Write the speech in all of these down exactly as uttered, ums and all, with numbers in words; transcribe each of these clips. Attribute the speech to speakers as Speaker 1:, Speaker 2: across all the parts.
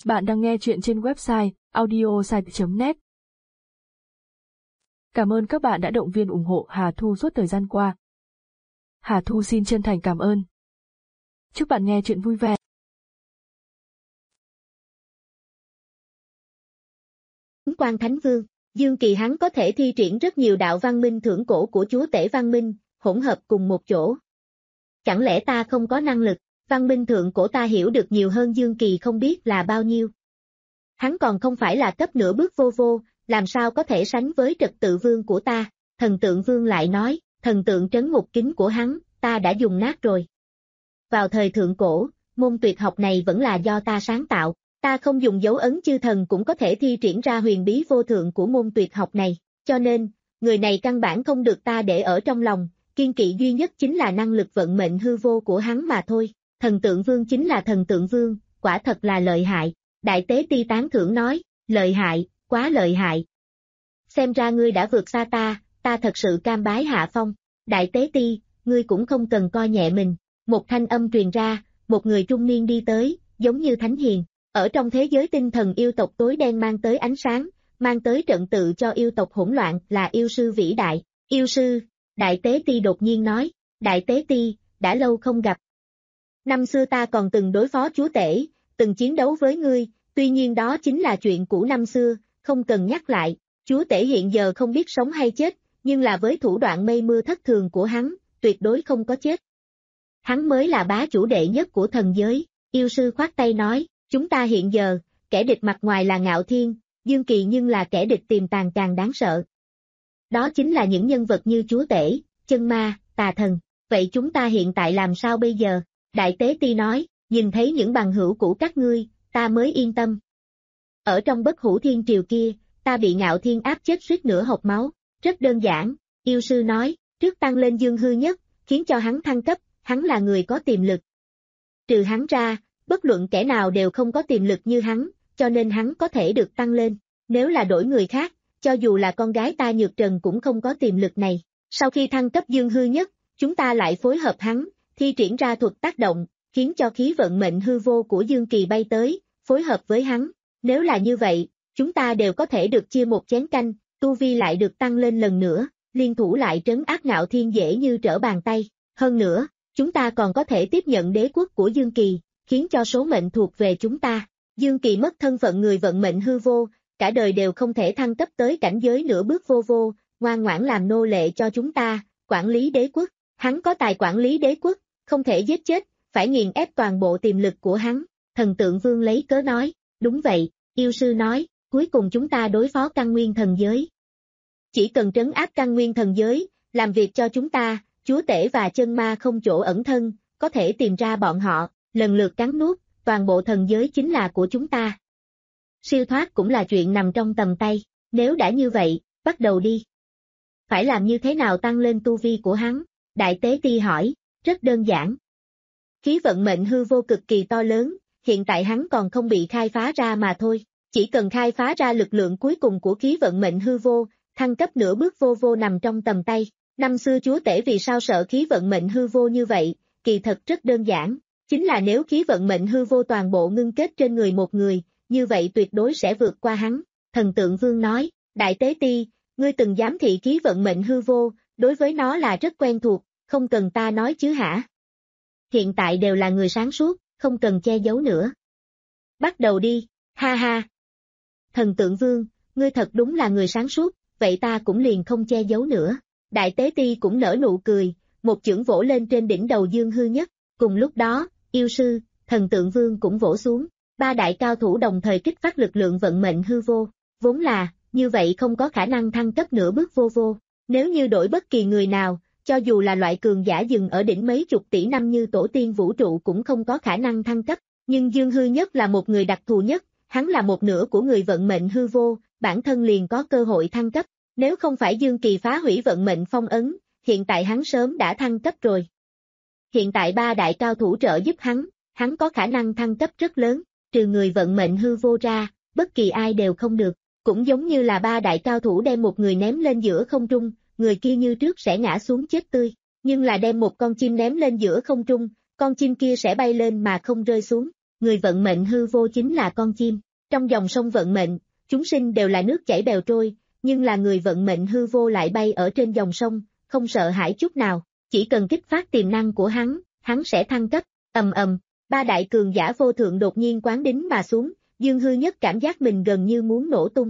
Speaker 1: Bạn đang nghe chuyện trên website audiosite chấm net. Cảm ơn các bạn đã động viên ủng hộ Hà Thu suốt thời gian qua. Hà Thu xin chân thành cảm ơn. Chúc bạn nghe chuyện vui vẻ.
Speaker 2: Quan Thánh Vương, Dương Kỳ hắn có thể thi triển rất nhiều đạo văn minh thượng cổ của chúa tể văn minh, hỗn hợp cùng một chỗ. Chẳng lẽ ta không có năng lực, văn minh thượng cổ ta hiểu được nhiều hơn Dương Kỳ không biết là bao nhiêu. Hắn còn không phải là cấp nửa bước vô vô, làm sao có thể sánh với trật tự vương của ta, thần tượng vương lại nói, thần tượng trấn ngục kính của hắn, ta đã dùng nát rồi. Vào thời thượng cổ, môn tuyệt học này vẫn là do ta sáng tạo, ta không dùng dấu ấn chư thần cũng có thể thi triển ra huyền bí vô thượng của môn tuyệt học này, cho nên, người này căn bản không được ta để ở trong lòng, kiên kỵ duy nhất chính là năng lực vận mệnh hư vô của hắn mà thôi, thần tượng vương chính là thần tượng vương, quả thật là lợi hại, đại tế ti tán thưởng nói, lợi hại, quá lợi hại. Xem ra ngươi đã vượt xa ta, ta thật sự cam bái hạ phong, đại tế ti, ngươi cũng không cần coi nhẹ mình, một thanh âm truyền ra, một người trung niên đi tới, giống như thánh hiền, ở trong thế giới tinh thần yêu tộc tối đen mang tới ánh sáng, mang tới trận tự cho yêu tộc hỗn loạn là yêu sư vĩ đại, yêu sư, đại tế ti đột nhiên nói, đại tế ti, đã lâu không gặp. Năm xưa ta còn từng đối phó chúa tể, từng chiến đấu với ngươi, tuy nhiên đó chính là chuyện cũ năm xưa, không cần nhắc lại, chúa tể hiện giờ không biết sống hay chết, nhưng là với thủ đoạn mây mưa thất thường của hắn, tuyệt đối không có chết. Hắn mới là bá chủ đệ nhất của thần giới, yêu sư khoát tay nói, chúng ta hiện giờ, kẻ địch mặt ngoài là Ngạo Thiên, Dương Kỳ nhưng là kẻ địch tiềm tàng càng đáng sợ. Đó chính là những nhân vật như chúa tể, chân ma, tà thần, vậy chúng ta hiện tại làm sao bây giờ? Đại tế ti nói, nhìn thấy những bằng hữu cũ các ngươi, ta mới yên tâm. Ở trong bất hủ thiên triều kia, ta bị Ngạo Thiên áp chết suýt nửa hộc máu, rất đơn giản, yêu sư nói, trước tăng lên dương hư nhất, khiến cho hắn thăng cấp, hắn là người có tiềm lực. Trừ hắn ra, bất luận kẻ nào đều không có tiềm lực như hắn, cho nên hắn có thể được tăng lên, nếu là đổi người khác, cho dù là con gái ta Nhược Trần cũng không có tiềm lực này. Sau khi thăng cấp dương hư nhất, chúng ta lại phối hợp hắn, thi triển ra thuật tác động, khiến cho khí vận mệnh hư vô của Dương Kỳ bay tới, phối hợp với hắn. Nếu là như vậy, chúng ta đều có thể được chia một chén canh, tu vi lại được tăng lên lần nữa, liên thủ lại trấn áp Ngạo Thiên dễ như trở bàn tay. Hơn nữa, chúng ta còn có thể tiếp nhận đế quốc của Dương Kỳ, khiến cho số mệnh thuộc về chúng ta. Dương Kỳ mất thân phận người vận mệnh hư vô, cả đời đều không thể thăng cấp tới cảnh giới nửa bước vô vô, ngoan ngoãn làm nô lệ cho chúng ta, quản lý đế quốc. Hắn có tài quản lý đế quốc, không thể giết chết, phải nghiền ép toàn bộ tiềm lực của hắn. Thần tượng vương lấy cớ nói, đúng vậy, yêu sư nói, cuối cùng chúng ta đối phó căn nguyên thần giới. Chỉ cần trấn áp căn nguyên thần giới, làm việc cho chúng ta, chúa tể và chân ma không chỗ ẩn thân, có thể tìm ra bọn họ, lần lượt cắn nuốt, toàn bộ thần giới chính là của chúng ta. Siêu thoát cũng là chuyện nằm trong tầm tay, nếu đã như vậy, bắt đầu đi. Phải làm như thế nào tăng lên tu vi của hắn? Đại tế ti hỏi, rất đơn giản. Khí vận mệnh hư vô cực kỳ to lớn, hiện tại hắn còn không bị khai phá ra mà thôi, chỉ cần khai phá ra lực lượng cuối cùng của khí vận mệnh hư vô, thăng cấp nửa bước vô vô nằm trong tầm tay. Năm xưa chúa tể vì sao sợ khí vận mệnh hư vô như vậy, kỳ thật rất đơn giản, chính là nếu khí vận mệnh hư vô toàn bộ ngưng kết trên người một người, như vậy tuyệt đối sẽ vượt qua hắn. Thần tượng vương nói, đại tế ti, ngươi từng giám thị khí vận mệnh hư vô, đối với nó là rất quen thuộc, không cần ta nói chứ hả? Hiện tại đều là người sáng suốt, không cần che giấu nữa. Bắt đầu đi, ha ha. Thần tượng vương, ngươi thật đúng là người sáng suốt, vậy ta cũng liền không che giấu nữa. Đại tế ti cũng nở nụ cười, một chưởng vỗ lên trên đỉnh đầu dương hư nhất, cùng lúc đó, yêu sư, thần tượng vương cũng vỗ xuống, ba đại cao thủ đồng thời kích phát lực lượng vận mệnh hư vô, vốn là, như vậy không có khả năng thăng cấp nửa bước vô vô, nếu như đổi bất kỳ người nào, cho dù là loại cường giả dừng ở đỉnh mấy chục tỷ năm như tổ tiên vũ trụ cũng không có khả năng thăng cấp, nhưng dương hư nhất là một người đặc thù nhất, hắn là một nửa của người vận mệnh hư vô, bản thân liền có cơ hội thăng cấp. Nếu không phải Dương Kỳ phá hủy vận mệnh phong ấn, hiện tại hắn sớm đã thăng cấp rồi. Hiện tại ba đại cao thủ trợ giúp hắn, hắn có khả năng thăng cấp rất lớn, trừ người vận mệnh hư vô ra, bất kỳ ai đều không được. Cũng giống như là ba đại cao thủ đem một người ném lên giữa không trung, người kia như trước sẽ ngã xuống chết tươi, nhưng là đem một con chim ném lên giữa không trung, con chim kia sẽ bay lên mà không rơi xuống. người vận mệnh hư vô chính là con chim. Trong dòng sông vận mệnh, chúng sinh đều là nước chảy bèo trôi, nhưng là người vận mệnh hư vô lại bay ở trên dòng sông, không sợ hãi chút nào, chỉ cần kích phát tiềm năng của hắn, hắn sẽ thăng cấp. Ầm ầm, ba đại cường giả vô thượng đột nhiên quán đính mà xuống, Dương Hư Nhất cảm giác mình gần như muốn nổ tung.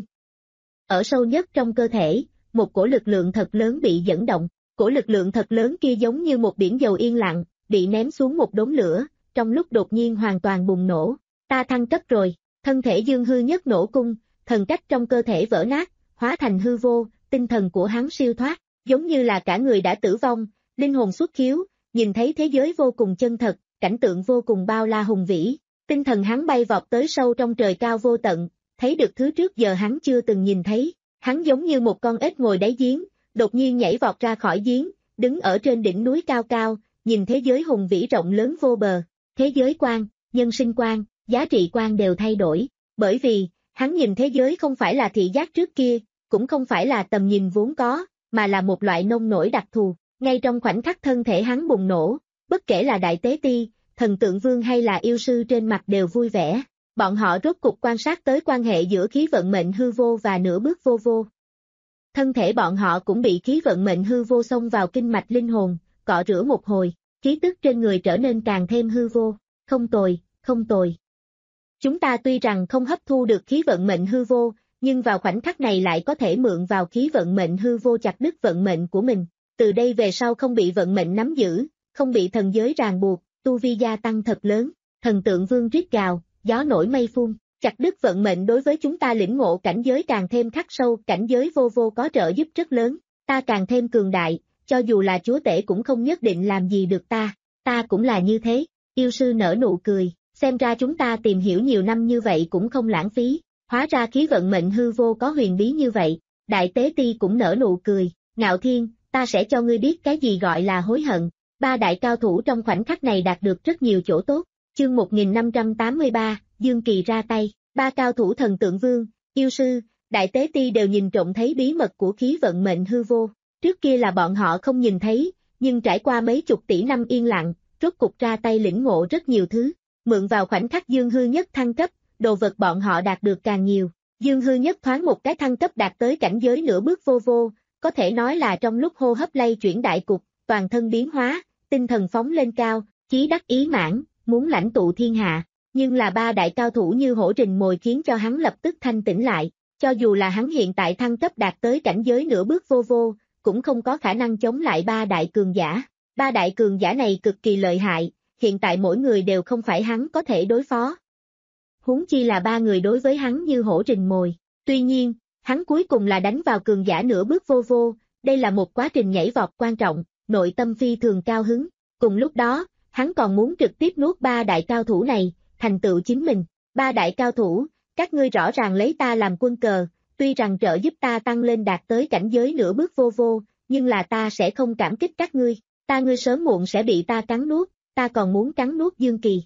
Speaker 2: Ở sâu nhất trong cơ thể, một cổ lực lượng thật lớn bị dẫn động, cổ lực lượng thật lớn kia giống như một biển dầu yên lặng, bị ném xuống một đống lửa, trong lúc đột nhiên hoàn toàn bùng nổ. Ta thăng cấp rồi, thân thể Dương Hư Nhất nổ cung, thần cách trong cơ thể vỡ nát, hóa thành hư vô, tinh thần của hắn siêu thoát, giống như là cả người đã tử vong, linh hồn xuất khiếu, nhìn thấy thế giới vô cùng chân thật, cảnh tượng vô cùng bao la hùng vĩ, tinh thần hắn bay vọt tới sâu trong trời cao vô tận, thấy được thứ trước giờ hắn chưa từng nhìn thấy, hắn giống như một con ếch ngồi đáy giếng, đột nhiên nhảy vọt ra khỏi giếng, đứng ở trên đỉnh núi cao cao, nhìn thế giới hùng vĩ rộng lớn vô bờ, thế giới quan, nhân sinh quan, giá trị quan đều thay đổi, bởi vì, hắn nhìn thế giới không phải là thị giác trước kia, cũng không phải là tầm nhìn vốn có, mà là một loại nông nổi đặc thù, ngay trong khoảnh khắc thân thể hắn bùng nổ, bất kể là Đại Tế Ti, Thần Tượng Vương hay là yêu sư trên mặt đều vui vẻ, bọn họ rốt cục quan sát tới quan hệ giữa khí vận mệnh hư vô và nửa bước vô vô. Thân thể bọn họ cũng bị khí vận mệnh hư vô xông vào kinh mạch linh hồn, cọ rửa một hồi, khí tức trên người trở nên càng thêm hư vô, không tồi, không tồi. Chúng ta tuy rằng không hấp thu được khí vận mệnh hư vô, nhưng vào khoảnh khắc này lại có thể mượn vào khí vận mệnh hư vô chặt đứt vận mệnh của mình, từ đây về sau không bị vận mệnh nắm giữ, không bị thần giới ràng buộc, tu vi gia tăng thật lớn, Thần Tượng Vương rít gào, gió nổi mây phun, chặt đứt vận mệnh đối với chúng ta lĩnh ngộ cảnh giới càng thêm khắc sâu, cảnh giới vô vô có trợ giúp rất lớn, ta càng thêm cường đại, cho dù là chúa tể cũng không nhất định làm gì được ta, ta cũng là như thế, yêu sư nở nụ cười, xem ra chúng ta tìm hiểu nhiều năm như vậy cũng không lãng phí, hóa ra khí vận mệnh hư vô có huyền bí như vậy, Đại Tế Ti cũng nở nụ cười, Ngạo Thiên, ta sẽ cho ngươi biết cái gì gọi là hối hận, ba đại cao thủ trong khoảnh khắc này đạt được rất nhiều chỗ tốt, chương một nghìn năm trăm tám mươi ba, Dương Kỳ ra tay, ba cao thủ Thần Tượng Vương, yêu sư, Đại Tế Ti đều nhìn trộm thấy bí mật của khí vận mệnh hư vô, trước kia là bọn họ không nhìn thấy, nhưng trải qua mấy chục tỷ năm yên lặng, rốt cục ra tay lĩnh ngộ rất nhiều thứ, mượn vào khoảnh khắc Dương Hư Nhất thăng cấp, đồ vật bọn họ đạt được càng nhiều, Dương Hư Nhất thoáng một cái thăng cấp đạt tới cảnh giới nửa bước vô vô, có thể nói là trong lúc hô hấp lay chuyển đại cục, toàn thân biến hóa, tinh thần phóng lên cao, chí đắc ý mãn, muốn lãnh tụ thiên hạ, nhưng là ba đại cao thủ như hổ rình mồi khiến cho hắn lập tức thanh tỉnh lại, cho dù là hắn hiện tại thăng cấp đạt tới cảnh giới nửa bước vô vô, cũng không có khả năng chống lại ba đại cường giả, ba đại cường giả này cực kỳ lợi hại, hiện tại mỗi người đều không phải hắn có thể đối phó. Huống chi là ba người đối với hắn như hổ rình mồi, tuy nhiên, hắn cuối cùng là đánh vào cường giả nửa bước vô vô, đây là một quá trình nhảy vọt quan trọng, nội tâm phi thường cao hứng, cùng lúc đó, hắn còn muốn trực tiếp nuốt ba đại cao thủ này, thành tựu chính mình, ba đại cao thủ, các ngươi rõ ràng lấy ta làm quân cờ, tuy rằng trợ giúp ta tăng lên đạt tới cảnh giới nửa bước vô vô, nhưng là ta sẽ không cảm kích các ngươi, ta ngươi sớm muộn sẽ bị ta cắn nuốt, ta còn muốn cắn nuốt Dương Kỳ.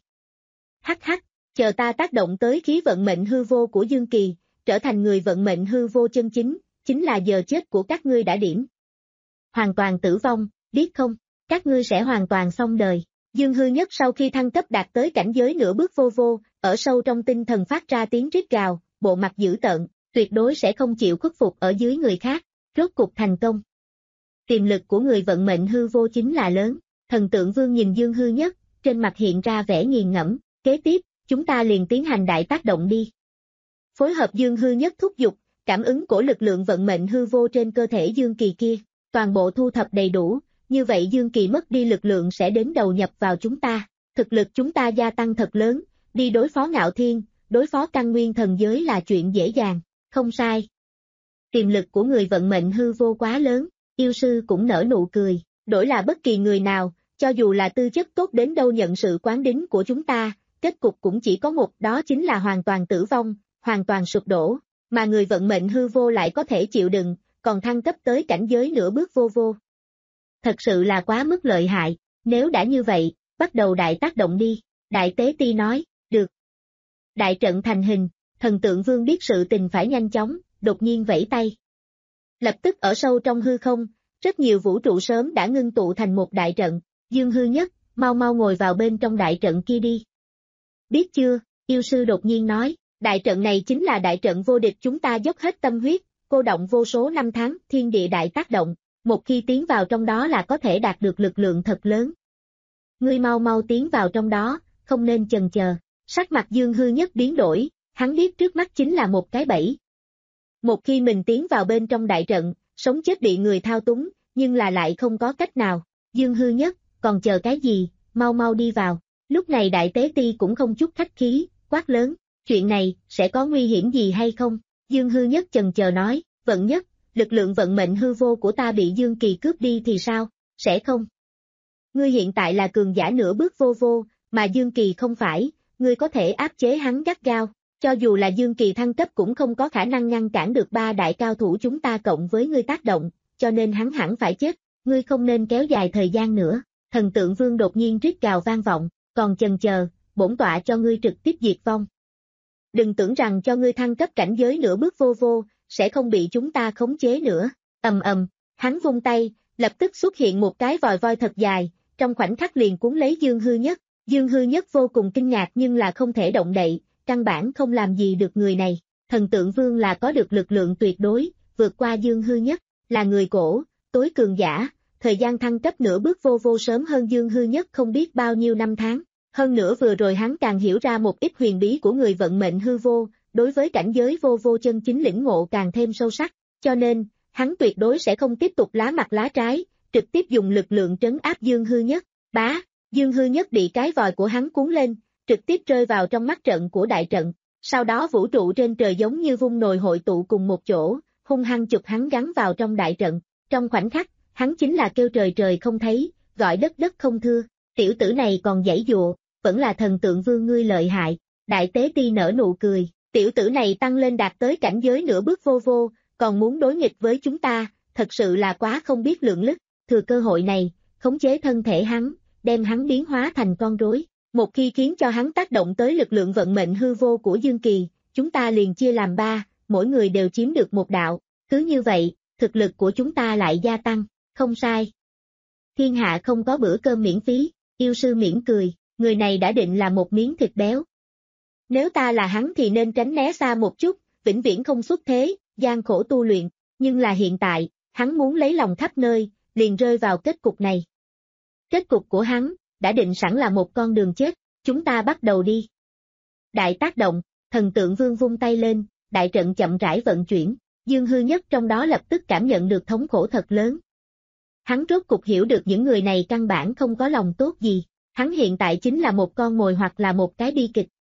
Speaker 2: Hắc hắc, chờ ta tác động tới khí vận mệnh hư vô của Dương Kỳ, trở thành người vận mệnh hư vô chân chính, chính là giờ chết của các ngươi đã điểm. Hoàn toàn tử vong, biết không, các ngươi sẽ hoàn toàn xong đời. Dương Hư Nhất sau khi thăng cấp đạt tới cảnh giới nửa bước vô vô, ở sâu trong tinh thần phát ra tiếng rít gào, bộ mặt dữ tợn, tuyệt đối sẽ không chịu khuất phục ở dưới người khác, rốt cục thành công. Tiềm lực của người vận mệnh hư vô chính là lớn, Thần Tượng Vương nhìn Dương Hư Nhất, trên mặt hiện ra vẻ nghiền ngẫm, kế tiếp, chúng ta liền tiến hành đại tác động đi. Phối hợp Dương Hư Nhất thúc giục, cảm ứng của lực lượng vận mệnh hư vô trên cơ thể Dương Kỳ kia, toàn bộ thu thập đầy đủ, như vậy Dương Kỳ mất đi lực lượng sẽ đến đầu nhập vào chúng ta, thực lực chúng ta gia tăng thật lớn, đi đối phó Ngạo Thiên, đối phó căn nguyên thần giới là chuyện dễ dàng, không sai. Tiềm lực của người vận mệnh hư vô quá lớn, yêu sư cũng nở nụ cười, đổi là bất kỳ người nào, cho dù là tư chất tốt đến đâu nhận sự quán đính của chúng ta, kết cục cũng chỉ có một, đó chính là hoàn toàn tử vong, hoàn toàn sụp đổ, mà người vận mệnh hư vô lại có thể chịu đựng, còn thăng cấp tới cảnh giới nửa bước vô vô. Thật sự là quá mức lợi hại, nếu đã như vậy, bắt đầu đại tác động đi, Đại Tế Ti nói, được. Đại trận thành hình, Thần Tượng Vương biết sự tình phải nhanh chóng, đột nhiên vẫy tay. Lập tức ở sâu trong hư không, rất nhiều vũ trụ sớm đã ngưng tụ thành một đại trận, Dương Hư Nhất, mau mau ngồi vào bên trong đại trận kia đi. biết chưa, yêu sư đột nhiên nói, đại trận này chính là đại trận vô địch chúng ta dốc hết tâm huyết, cô động vô số năm tháng, thiên địa đại tác động, một khi tiến vào trong đó là có thể đạt được lực lượng thật lớn. Ngươi mau mau tiến vào trong đó, không nên chần chờ. Sắc mặt Dương Hư Nhất biến đổi, hắn biết trước mắt chính là một cái bẫy. Một khi mình tiến vào bên trong đại trận, sống chết bị người thao túng, nhưng là lại không có cách nào. Dương Hư Nhất, còn chờ cái gì, mau mau đi vào. Lúc này Đại Tế Ti cũng không chút khách khí, quát lớn, chuyện này, sẽ có nguy hiểm gì hay không? Dương Hư Nhất chần chờ nói, Vận Nhất, lực lượng vận mệnh hư vô của ta bị Dương Kỳ cướp đi thì sao? Sẽ không? Ngươi hiện tại là cường giả nửa bước vô vô, mà Dương Kỳ không phải, ngươi có thể áp chế hắn gắt gao, cho dù là Dương Kỳ thăng cấp cũng không có khả năng ngăn cản được ba đại cao thủ chúng ta cộng với ngươi tác động, cho nên hắn hẳn phải chết, ngươi không nên kéo dài thời gian nữa. Thần Tượng Vương đột nhiên rít gào vang vọng, còn chần chờ, bổn tọa cho ngươi trực tiếp diệt vong. Đừng tưởng rằng cho ngươi thăng cấp cảnh giới nửa bước vô vô, sẽ không bị chúng ta khống chế nữa. Ầm ầm, hắn vung tay, lập tức xuất hiện một cái vòi voi thật dài, trong khoảnh khắc liền cuốn lấy Dương Hư Nhất. Dương Hư Nhất vô cùng kinh ngạc nhưng là không thể động đậy, căn bản không làm gì được người này. Thần Tượng Vương là có được lực lượng tuyệt đối, vượt qua Dương Hư Nhất, là người cổ, tối cường giả, thời gian thăng cấp nửa bước vô vô sớm hơn Dương Hư Nhất không biết bao nhiêu năm tháng. Hơn nữa vừa rồi hắn càng hiểu ra một ít huyền bí của người vận mệnh hư vô, đối với cảnh giới vô vô chân chính lĩnh ngộ càng thêm sâu sắc, cho nên, hắn tuyệt đối sẽ không tiếp tục lá mặt lá trái, trực tiếp dùng lực lượng trấn áp Dương Hư Nhất. Bá, Dương Hư Nhất bị cái vòi của hắn cuốn lên, trực tiếp rơi vào trong mắt trận của đại trận, sau đó vũ trụ trên trời giống như vung nồi hội tụ cùng một chỗ, hung hăng chụp hắn gắn vào trong đại trận, trong khoảnh khắc, hắn chính là kêu trời trời không thấy, gọi đất đất không thưa, tiểu tử này còn giãy dụa, vẫn là Thần Tượng Vương ngươi lợi hại. Đại Tế Ti nở nụ cười, tiểu tử này tăng lên đạt tới cảnh giới nửa bước vô vô, còn muốn đối nghịch với chúng ta, thật sự là quá không biết lượng lực, thừa cơ hội này, khống chế thân thể hắn, đem hắn biến hóa thành con rối. Một khi khiến cho hắn tác động tới lực lượng vận mệnh hư vô của Dương Kỳ, chúng ta liền chia làm ba, mỗi người đều chiếm được một đạo, cứ như vậy, thực lực của chúng ta lại gia tăng, không sai. Thiên hạ không có bữa cơm miễn phí, yêu sư mỉm cười, người này đã định là một miếng thịt béo. Nếu ta là hắn thì nên tránh né xa một chút, vĩnh viễn không xuất thế, gian khổ tu luyện, nhưng là hiện tại, hắn muốn lấy lòng khắp nơi, liền rơi vào kết cục này. Kết cục của hắn, đã định sẵn là một con đường chết, chúng ta bắt đầu đi. Đại tác động, Thần Tượng Vương vung tay lên, đại trận chậm rãi vận chuyển, Dương Hư Nhất trong đó lập tức cảm nhận được thống khổ thật lớn. Hắn rốt cục hiểu được những người này căn bản không có lòng tốt gì, hắn hiện tại chính là một con mồi hoặc là một cái bi kịch.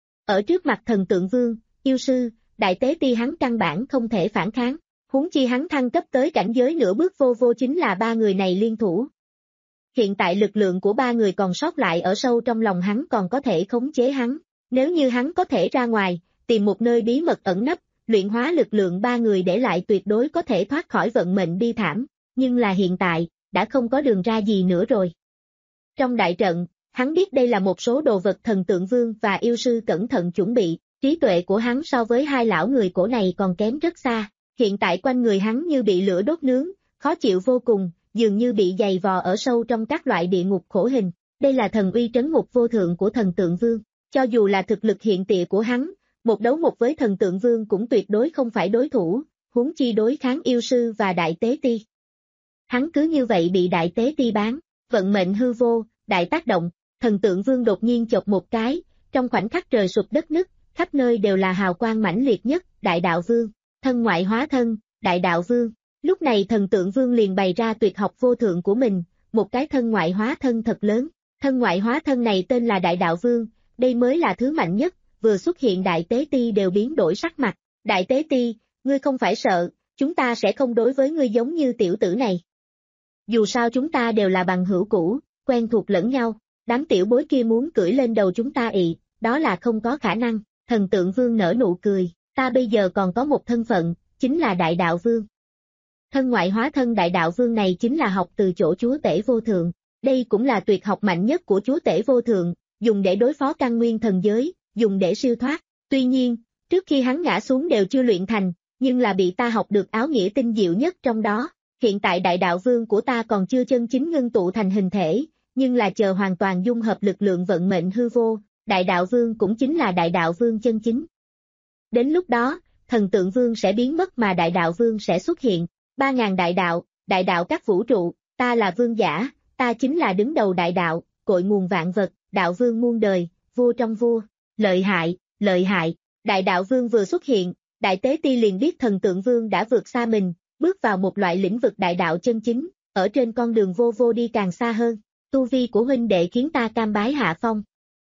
Speaker 2: Ở trước mặt Thần Tượng Vương, yêu sư, Đại Tế Ti hắn căn bản không thể phản kháng, huống chi hắn thăng cấp tới cảnh giới nửa bước vô vô chính là ba người này liên thủ. Hiện tại lực lượng của ba người còn sót lại ở sâu trong lòng hắn còn có thể khống chế hắn, nếu như hắn có thể ra ngoài, tìm một nơi bí mật ẩn nấp, luyện hóa lực lượng ba người để lại tuyệt đối có thể thoát khỏi vận mệnh bi thảm, nhưng là hiện tại, đã không có đường ra gì nữa rồi. Trong đại trận, hắn biết đây là một số đồ vật Thần Tượng Vương và yêu sư cẩn thận chuẩn bị, trí tuệ của hắn so với hai lão người cổ này còn kém rất xa, hiện tại quanh người hắn như bị lửa đốt nướng, khó chịu vô cùng, dường như bị dày vò ở sâu trong các loại địa ngục khổ hình, đây là thần uy trấn ngục vô thượng của Thần Tượng Vương, cho dù là thực lực hiện tại của hắn, một đấu một với Thần Tượng Vương cũng tuyệt đối không phải đối thủ, huống chi đối kháng yêu sư và Đại Tế Ti. Hắn cứ như vậy bị Đại Tế Ti bán, vận mệnh hư vô, đại tác động, Thần Tượng Vương đột nhiên chộp một cái, trong khoảnh khắc trời sụp đất nứt, khắp nơi đều là hào quang mãnh liệt nhất, Đại Đạo Vương, thân ngoại hóa thân, Đại Đạo Vương. Lúc này Thần Tượng Vương liền bày ra tuyệt học vô thượng của mình, một cái thân ngoại hóa thân thật lớn, thân ngoại hóa thân này tên là Đại Đạo Vương, đây mới là thứ mạnh nhất, vừa xuất hiện Đại Tế Ti đều biến đổi sắc mặt, Đại Tế Ti, ngươi không phải sợ, chúng ta sẽ không đối với ngươi giống như tiểu tử này. Dù sao chúng ta đều là bằng hữu cũ, quen thuộc lẫn nhau, đám tiểu bối kia muốn cưỡi lên đầu chúng ta ị, đó là không có khả năng, Thần Tượng Vương nở nụ cười, ta bây giờ còn có một thân phận, chính là Đại Đạo Vương. Thân ngoại hóa thân Đại Đạo Vương này chính là học từ chỗ chúa tể vô thượng, đây cũng là tuyệt học mạnh nhất của chúa tể vô thượng, dùng để đối phó căn nguyên thần giới, dùng để siêu thoát, tuy nhiên, trước khi hắn ngã xuống đều chưa luyện thành, nhưng là bị ta học được áo nghĩa tinh diệu nhất trong đó, hiện tại Đại Đạo Vương của ta còn chưa chân chính ngưng tụ thành hình thể, nhưng là chờ hoàn toàn dung hợp lực lượng vận mệnh hư vô, Đại đạo vương cũng chính là đại đạo vương chân chính. Đến lúc đó, thần tượng vương sẽ biến mất mà đại đạo vương sẽ xuất hiện. Ba ngàn đại đạo, đại đạo các vũ trụ, ta là vương giả, ta chính là đứng đầu đại đạo, cội nguồn vạn vật, đạo vương muôn đời, vua trong vua, lợi hại, lợi hại. Đại đạo vương vừa xuất hiện, đại tế ti liền biết thần tượng vương đã vượt xa mình, bước vào một loại lĩnh vực đại đạo chân chính, ở trên con đường vô vô đi càng xa hơn. Tu vi của huynh đệ khiến ta cam bái hạ phong.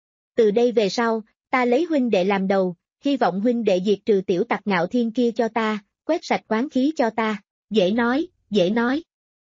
Speaker 2: Từ đây về sau, ta lấy huynh đệ làm đầu, hy vọng huynh đệ diệt trừ tiểu tặc ngạo thiên kia cho ta, quét sạch quán khí cho ta. Dễ nói, dễ nói.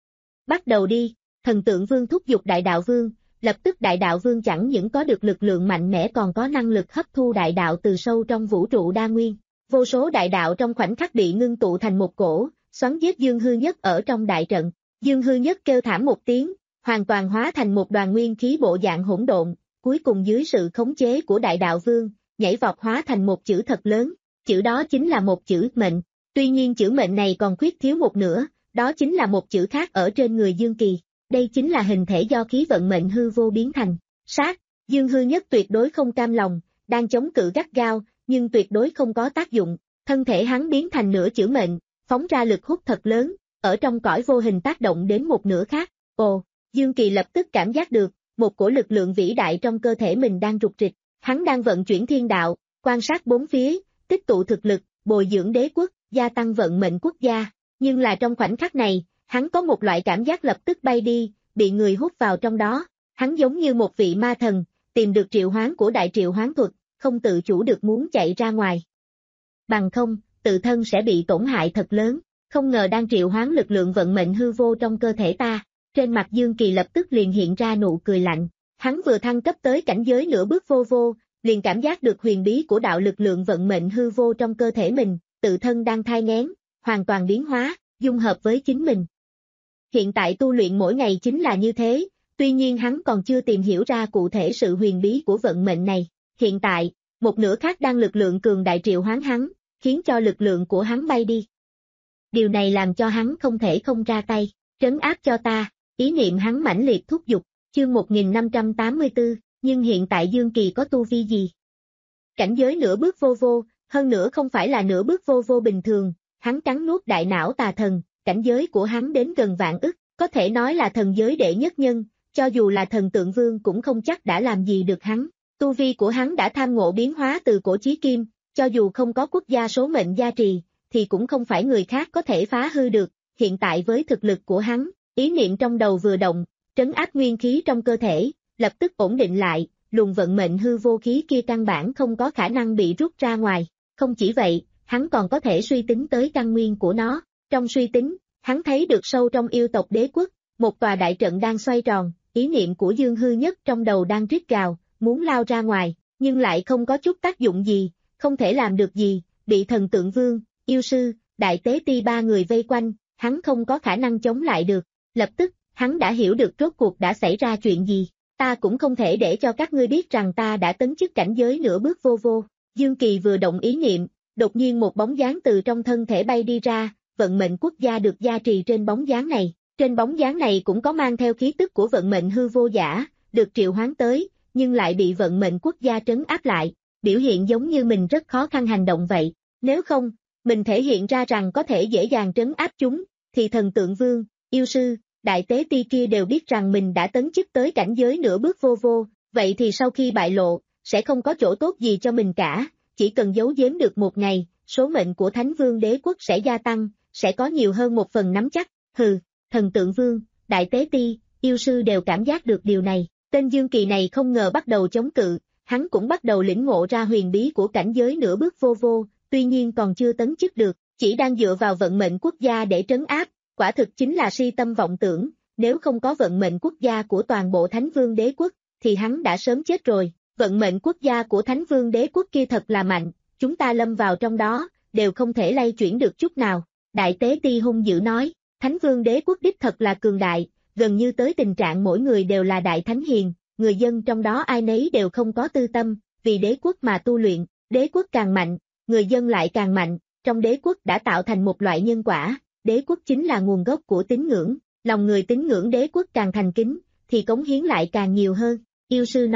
Speaker 2: Bắt đầu đi, thần tượng vương thúc giục đại đạo vương, lập tức đại đạo vương chẳng những có được lực lượng mạnh mẽ còn có năng lực hấp thu đại đạo từ sâu trong vũ trụ đa nguyên. Vô số đại đạo trong khoảnh khắc bị ngưng tụ thành một cổ, xoắn giết Dương Hư Nhất ở trong đại trận. Dương Hư Nhất kêu thảm một tiếng, hoàn toàn hóa thành một đoàn nguyên khí bộ dạng hỗn độn, cuối cùng dưới sự khống chế của đại đạo vương, nhảy vọt hóa thành một chữ thật lớn, chữ đó chính là một chữ mệnh. Tuy nhiên chữ mệnh này còn khuyết thiếu một nửa, đó chính là một chữ khác ở trên người Dương Kỳ. Đây chính là hình thể do khí vận mệnh hư vô biến thành. Sát, Dương Hư Nhất tuyệt đối không cam lòng, đang chống cự gắt gao, nhưng tuyệt đối không có tác dụng. Thân thể hắn biến thành nửa chữ mệnh, phóng ra lực hút thật lớn, ở trong cõi vô hình tác động đến một nửa khác. Ồ, Dương Kỳ lập tức cảm giác được, một cổ lực lượng vĩ đại trong cơ thể mình đang rục rịch. Hắn đang vận chuyển thiên đạo, quan sát bốn phía, tích tụ thực lực, bồi dưỡng đế quốc, gia tăng vận mệnh quốc gia. Nhưng là trong khoảnh khắc này, hắn có một loại cảm giác lập tức bay đi, bị người hút vào trong đó. Hắn giống như một vị ma thần, tìm được triệu hoán của đại triệu hoán thuật, không tự chủ được muốn chạy ra ngoài. Bằng không, tự thân sẽ bị tổn hại thật lớn, không ngờ đang triệu hoán lực lượng vận mệnh hư vô trong cơ thể ta. Trên mặt Dương Kỳ lập tức liền hiện ra nụ cười lạnh. Hắn vừa thăng cấp tới cảnh giới nửa bước vô vô, liền cảm giác được huyền bí của đạo lực lượng vận mệnh hư vô trong cơ thể mình, tự thân đang thai nghén, hoàn toàn biến hóa, dung hợp với chính mình. Hiện tại tu luyện mỗi ngày chính là như thế, tuy nhiên hắn còn chưa tìm hiểu ra cụ thể sự huyền bí của vận mệnh này. Hiện tại, một nửa khác đang lực lượng cường đại triệu hoán hắn, khiến cho lực lượng của hắn bay đi. Điều này làm cho hắn không thể không ra tay, trấn áp cho ta, ý niệm hắn mãnh liệt thúc giục. Chương một nghìn năm trăm tám mươi tư, nhưng hiện tại Dương Kỳ có tu vi gì? Cảnh giới nửa bước vô vô, hơn nữa không phải là nửa bước vô vô bình thường, hắn cắn nuốt đại não tà thần, cảnh giới của hắn đến gần vạn ức, có thể nói là thần giới đệ nhất nhân, cho dù là thần tượng vương cũng không chắc đã làm gì được hắn. Tu vi của hắn đã tham ngộ biến hóa từ cổ chí kim, cho dù không có quốc gia số mệnh gia trì, thì cũng không phải người khác có thể phá hư được. Hiện tại với thực lực của hắn, ý niệm trong đầu vừa động, trấn áp nguyên khí trong cơ thể, lập tức ổn định lại, luồng vận mệnh hư vô khí kia căn bản không có khả năng bị rút ra ngoài. Không chỉ vậy, hắn còn có thể suy tính tới căn nguyên của nó. Trong suy tính, hắn thấy được sâu trong yêu tộc đế quốc, một tòa đại trận đang xoay tròn, ý niệm của Dương Hư Nhất trong đầu đang rít gào, muốn lao ra ngoài, nhưng lại không có chút tác dụng gì, không thể làm được gì, bị thần tượng vương, yêu sư, đại tế ti ba người vây quanh, hắn không có khả năng chống lại được. Lập tức, hắn đã hiểu được rốt cuộc đã xảy ra chuyện gì. Ta cũng không thể để cho các ngươi biết rằng ta đã tấn chức cảnh giới nửa bước vô vô. Dương Kỳ vừa động ý niệm, đột nhiên một bóng dáng từ trong thân thể bay đi ra, vận mệnh quốc gia được gia trì trên bóng dáng này. Trên bóng dáng này cũng có mang theo khí tức của vận mệnh hư vô giả, được triệu hoán tới, nhưng lại bị vận mệnh quốc gia trấn áp lại, biểu hiện giống như mình rất khó khăn hành động vậy. Nếu không, mình thể hiện ra rằng có thể dễ dàng trấn áp chúng, thì thần tượng vương, yêu sư, đại tế ti kia đều biết rằng mình đã tấn chức tới cảnh giới nửa bước vô vô, vậy thì sau khi bại lộ, sẽ không có chỗ tốt gì cho mình cả, chỉ cần giấu giếm được một ngày, số mệnh của Thánh Vương đế quốc sẽ gia tăng, sẽ có nhiều hơn một phần nắm chắc. Hừ, thần tượng vương, đại tế ti, yêu sư đều cảm giác được điều này, tên Dương Kỳ này không ngờ bắt đầu chống cự, hắn cũng bắt đầu lĩnh ngộ ra huyền bí của cảnh giới nửa bước vô vô, tuy nhiên còn chưa tấn chức được, chỉ đang dựa vào vận mệnh quốc gia để trấn áp. Quả thực chính là si tâm vọng tưởng, nếu không có vận mệnh quốc gia của toàn bộ Thánh Vương đế quốc, thì hắn đã sớm chết rồi. Vận mệnh quốc gia của Thánh Vương đế quốc kia thật là mạnh, chúng ta lâm vào trong đó, đều không thể lay chuyển được chút nào. Đại tế ti hung dữ nói, Thánh Vương đế quốc đích thật là cường đại, gần như tới tình trạng mỗi người đều là đại thánh hiền, người dân trong đó ai nấy đều không có tư tâm, vì đế quốc mà tu luyện, đế quốc càng mạnh, người dân lại càng mạnh, trong đế quốc đã tạo thành một loại nhân quả. Đế quốc chính là nguồn gốc của tín ngưỡng, lòng người tín ngưỡng đế quốc càng thành kính, thì cống hiến lại càng nhiều hơn. Yêu sư nói,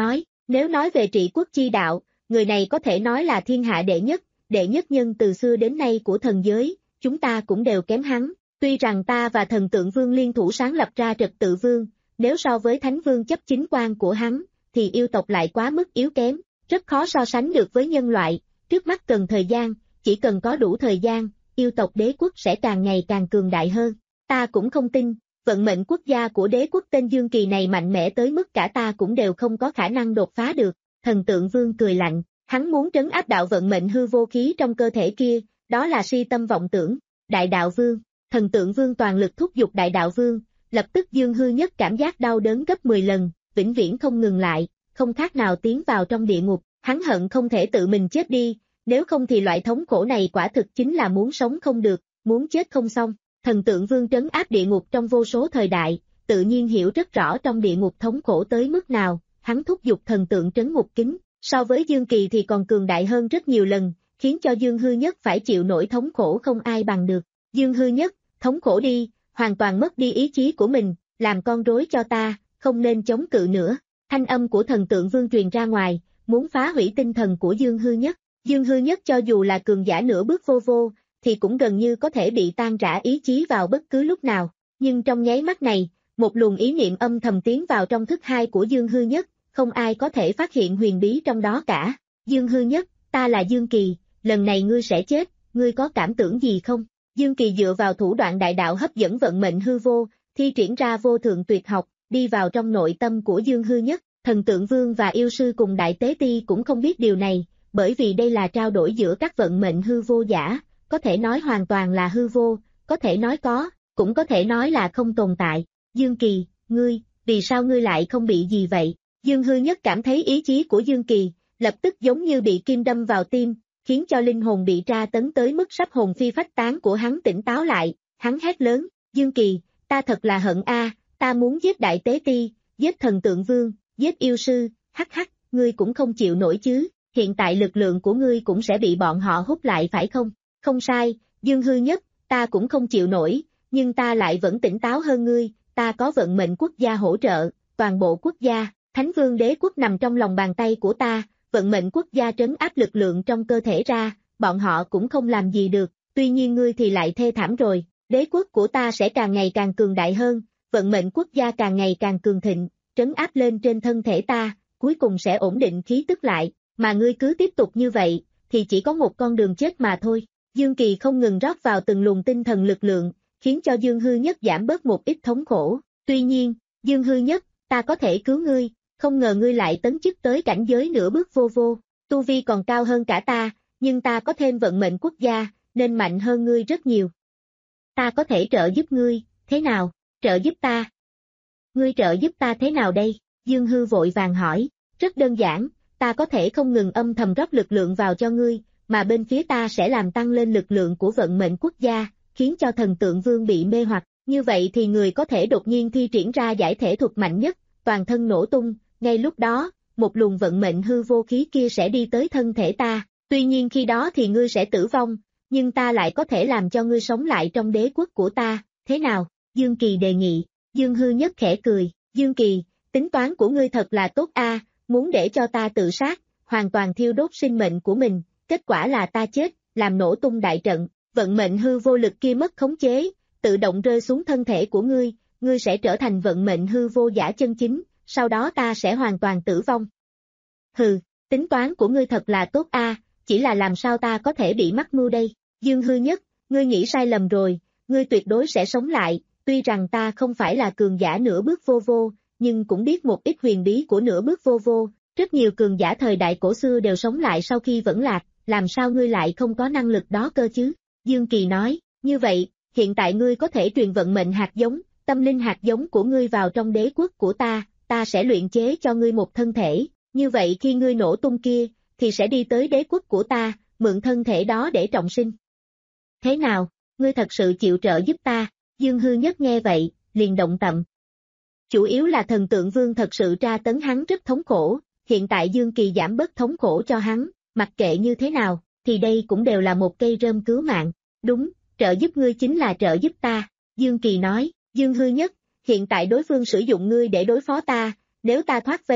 Speaker 2: Nếu nói về trị quốc chi đạo, người này có thể nói là thiên hạ đệ nhất, đệ nhất nhân từ xưa đến nay của thần giới, chúng ta cũng đều kém hắn. Tuy rằng ta và thần tượng vương liên thủ sáng lập ra trật tự vương, nếu so với thánh vương chấp chính quan của hắn, thì yêu tộc lại quá mức yếu kém, rất khó so sánh được với nhân loại, trước mắt cần thời gian, chỉ cần có đủ thời gian, yêu tộc đế quốc sẽ càng ngày càng cường đại hơn. Ta cũng không tin, vận mệnh quốc gia của đế quốc tên Dương Kỳ này mạnh mẽ tới mức cả ta cũng đều không có khả năng đột phá được. Thần tượng vương cười lạnh, hắn muốn trấn áp đạo vận mệnh hư vô khí trong cơ thể kia, đó là si tâm vọng tưởng. Đại đạo vương, thần tượng vương toàn lực thúc giục đại đạo vương, lập tức Dương Hư Nhất cảm giác đau đớn gấp mười lần, vĩnh viễn không ngừng lại, không khác nào tiến vào trong địa ngục, hắn hận không thể tự mình chết đi, nếu không thì loại thống khổ này quả thực chính là muốn sống không được, muốn chết không xong. Thần tượng vương trấn áp địa ngục trong vô số thời đại, tự nhiên hiểu rất rõ trong địa ngục thống khổ tới mức nào, hắn thúc giục thần tượng trấn ngục kính, so với Dương Kỳ thì còn cường đại hơn rất nhiều lần, khiến cho Dương Hư Nhất phải chịu nỗi thống khổ không ai bằng được. Dương Hư Nhất, thống khổ đi, hoàn toàn mất đi ý chí của mình, làm con rối cho ta, không nên chống cự nữa. Thanh âm của thần tượng vương truyền ra ngoài, muốn phá hủy tinh thần của Dương Hư Nhất. Dương Hư Nhất cho dù là cường giả nửa bước vô vô, thì cũng gần như có thể bị tan rã ý chí vào bất cứ lúc nào. Nhưng trong nháy mắt này, một luồng ý niệm âm thầm tiến vào trong thức hai của Dương Hư Nhất, không ai có thể phát hiện huyền bí trong đó cả. Dương Hư Nhất, ta là Dương Kỳ, lần này ngươi sẽ chết, ngươi có cảm tưởng gì không? Dương Kỳ dựa vào thủ đoạn đại đạo hấp dẫn vận mệnh hư vô, thi triển ra vô thượng tuyệt học, đi vào trong nội tâm của Dương Hư Nhất. Thần tượng vương và yêu sư cùng đại tế ti cũng không biết điều này, bởi vì đây là trao đổi giữa các vận mệnh hư vô giả, có thể nói hoàn toàn là hư vô, có thể nói có, cũng có thể nói là không tồn tại. Dương Kỳ, ngươi, vì sao ngươi lại không bị gì vậy? Dương Hư Nhất cảm thấy ý chí của Dương Kỳ, lập tức giống như bị kim đâm vào tim, khiến cho linh hồn bị tra tấn tới mức sắp hồn phi phách tán của hắn tỉnh táo lại, hắn hét lớn, Dương Kỳ, ta thật là hận a, ta muốn giết đại tế ti, giết thần tượng vương, giết yêu sư, hắc hắc, ngươi cũng không chịu nổi chứ, hiện tại lực lượng của ngươi cũng sẽ bị bọn họ hút lại phải không? Không sai, Dương Hư Nhất, ta cũng không chịu nổi, nhưng ta lại vẫn tỉnh táo hơn ngươi, ta có vận mệnh quốc gia hỗ trợ, toàn bộ quốc gia, Thánh Vương đế quốc nằm trong lòng bàn tay của ta, vận mệnh quốc gia trấn áp lực lượng trong cơ thể ra, bọn họ cũng không làm gì được, tuy nhiên ngươi thì lại thê thảm rồi, đế quốc của ta sẽ càng ngày càng cường đại hơn, vận mệnh quốc gia càng ngày càng cường thịnh, trấn áp lên trên thân thể ta, cuối cùng sẽ ổn định khí tức lại, mà ngươi cứ tiếp tục như vậy, thì chỉ có một con đường chết mà thôi. Dương Kỳ không ngừng rót vào từng luồng tinh thần lực lượng, khiến cho Dương Hư Nhất giảm bớt một ít thống khổ. Tuy nhiên, Dương Hư Nhất, ta có thể cứu ngươi, không ngờ ngươi lại tấn chức tới cảnh giới nửa bước vô vô, tu vi còn cao hơn cả ta, nhưng ta có thêm vận mệnh quốc gia, nên mạnh hơn ngươi rất nhiều. Ta có thể trợ giúp ngươi, thế nào, trợ giúp ta? Ngươi trợ giúp ta thế nào đây? Dương Hư vội vàng hỏi, rất đơn giản, ta có thể không ngừng âm thầm rót lực lượng vào cho ngươi, mà bên phía ta sẽ làm tăng lên lực lượng của vận mệnh quốc gia, khiến cho thần tượng vương bị mê hoặc, như vậy thì người có thể đột nhiên thi triển ra giải thể thuật mạnh nhất, toàn thân nổ tung, ngay lúc đó, một luồng vận mệnh hư vô khí kia sẽ đi tới thân thể ta, tuy nhiên khi đó thì ngươi sẽ tử vong, nhưng ta lại có thể làm cho ngươi sống lại trong đế quốc của ta, thế nào? Dương Kỳ đề nghị. Dương Hư Nhất khẽ cười, Dương Kỳ, tính toán của ngươi thật là tốt a, muốn để cho ta tự sát, hoàn toàn thiêu đốt sinh mệnh của mình, kết quả là ta chết, làm nổ tung đại trận, vận mệnh hư vô lực kia mất khống chế, tự động rơi xuống thân thể của ngươi, ngươi sẽ trở thành vận mệnh hư vô giả chân chính, sau đó ta sẽ hoàn toàn tử vong. Hừ, tính toán của ngươi thật là tốt a, chỉ là làm sao ta có thể bị mắc mưu đây? Dương Hư Nhất, ngươi nghĩ sai lầm rồi, ngươi tuyệt đối sẽ sống lại, tuy rằng ta không phải là cường giả nửa bước vô vô, nhưng cũng biết một ít huyền bí của nửa bước vô vô, rất nhiều cường giả thời đại cổ xưa đều sống lại sau khi vẫn lạc, làm sao ngươi lại không có năng lực đó cơ chứ? Dương Kỳ nói, như vậy, hiện tại ngươi có thể truyền vận mệnh hạt giống, tâm linh hạt giống của ngươi vào trong đế quốc của ta, ta sẽ luyện chế cho ngươi một thân thể, như vậy khi ngươi nổ tung kia, thì sẽ đi tới đế quốc của ta, mượn thân thể đó để trọng sinh. Thế nào, ngươi thật sự chịu trợ giúp ta? Dương Hư Nhất nghe vậy, liền động tâm. Chủ yếu là thần tượng vương thật sự tra tấn hắn rất thống khổ, hiện tại Dương Kỳ giảm bớt thống khổ cho hắn, mặc kệ như thế nào, thì đây cũng đều là một cây rơm cứu mạng. Đúng, trợ giúp ngươi chính là trợ giúp ta, Dương Kỳ nói. Dương Hư Nhất, hiện tại đối phương sử dụng ngươi để đối phó ta, nếu ta thoát vây,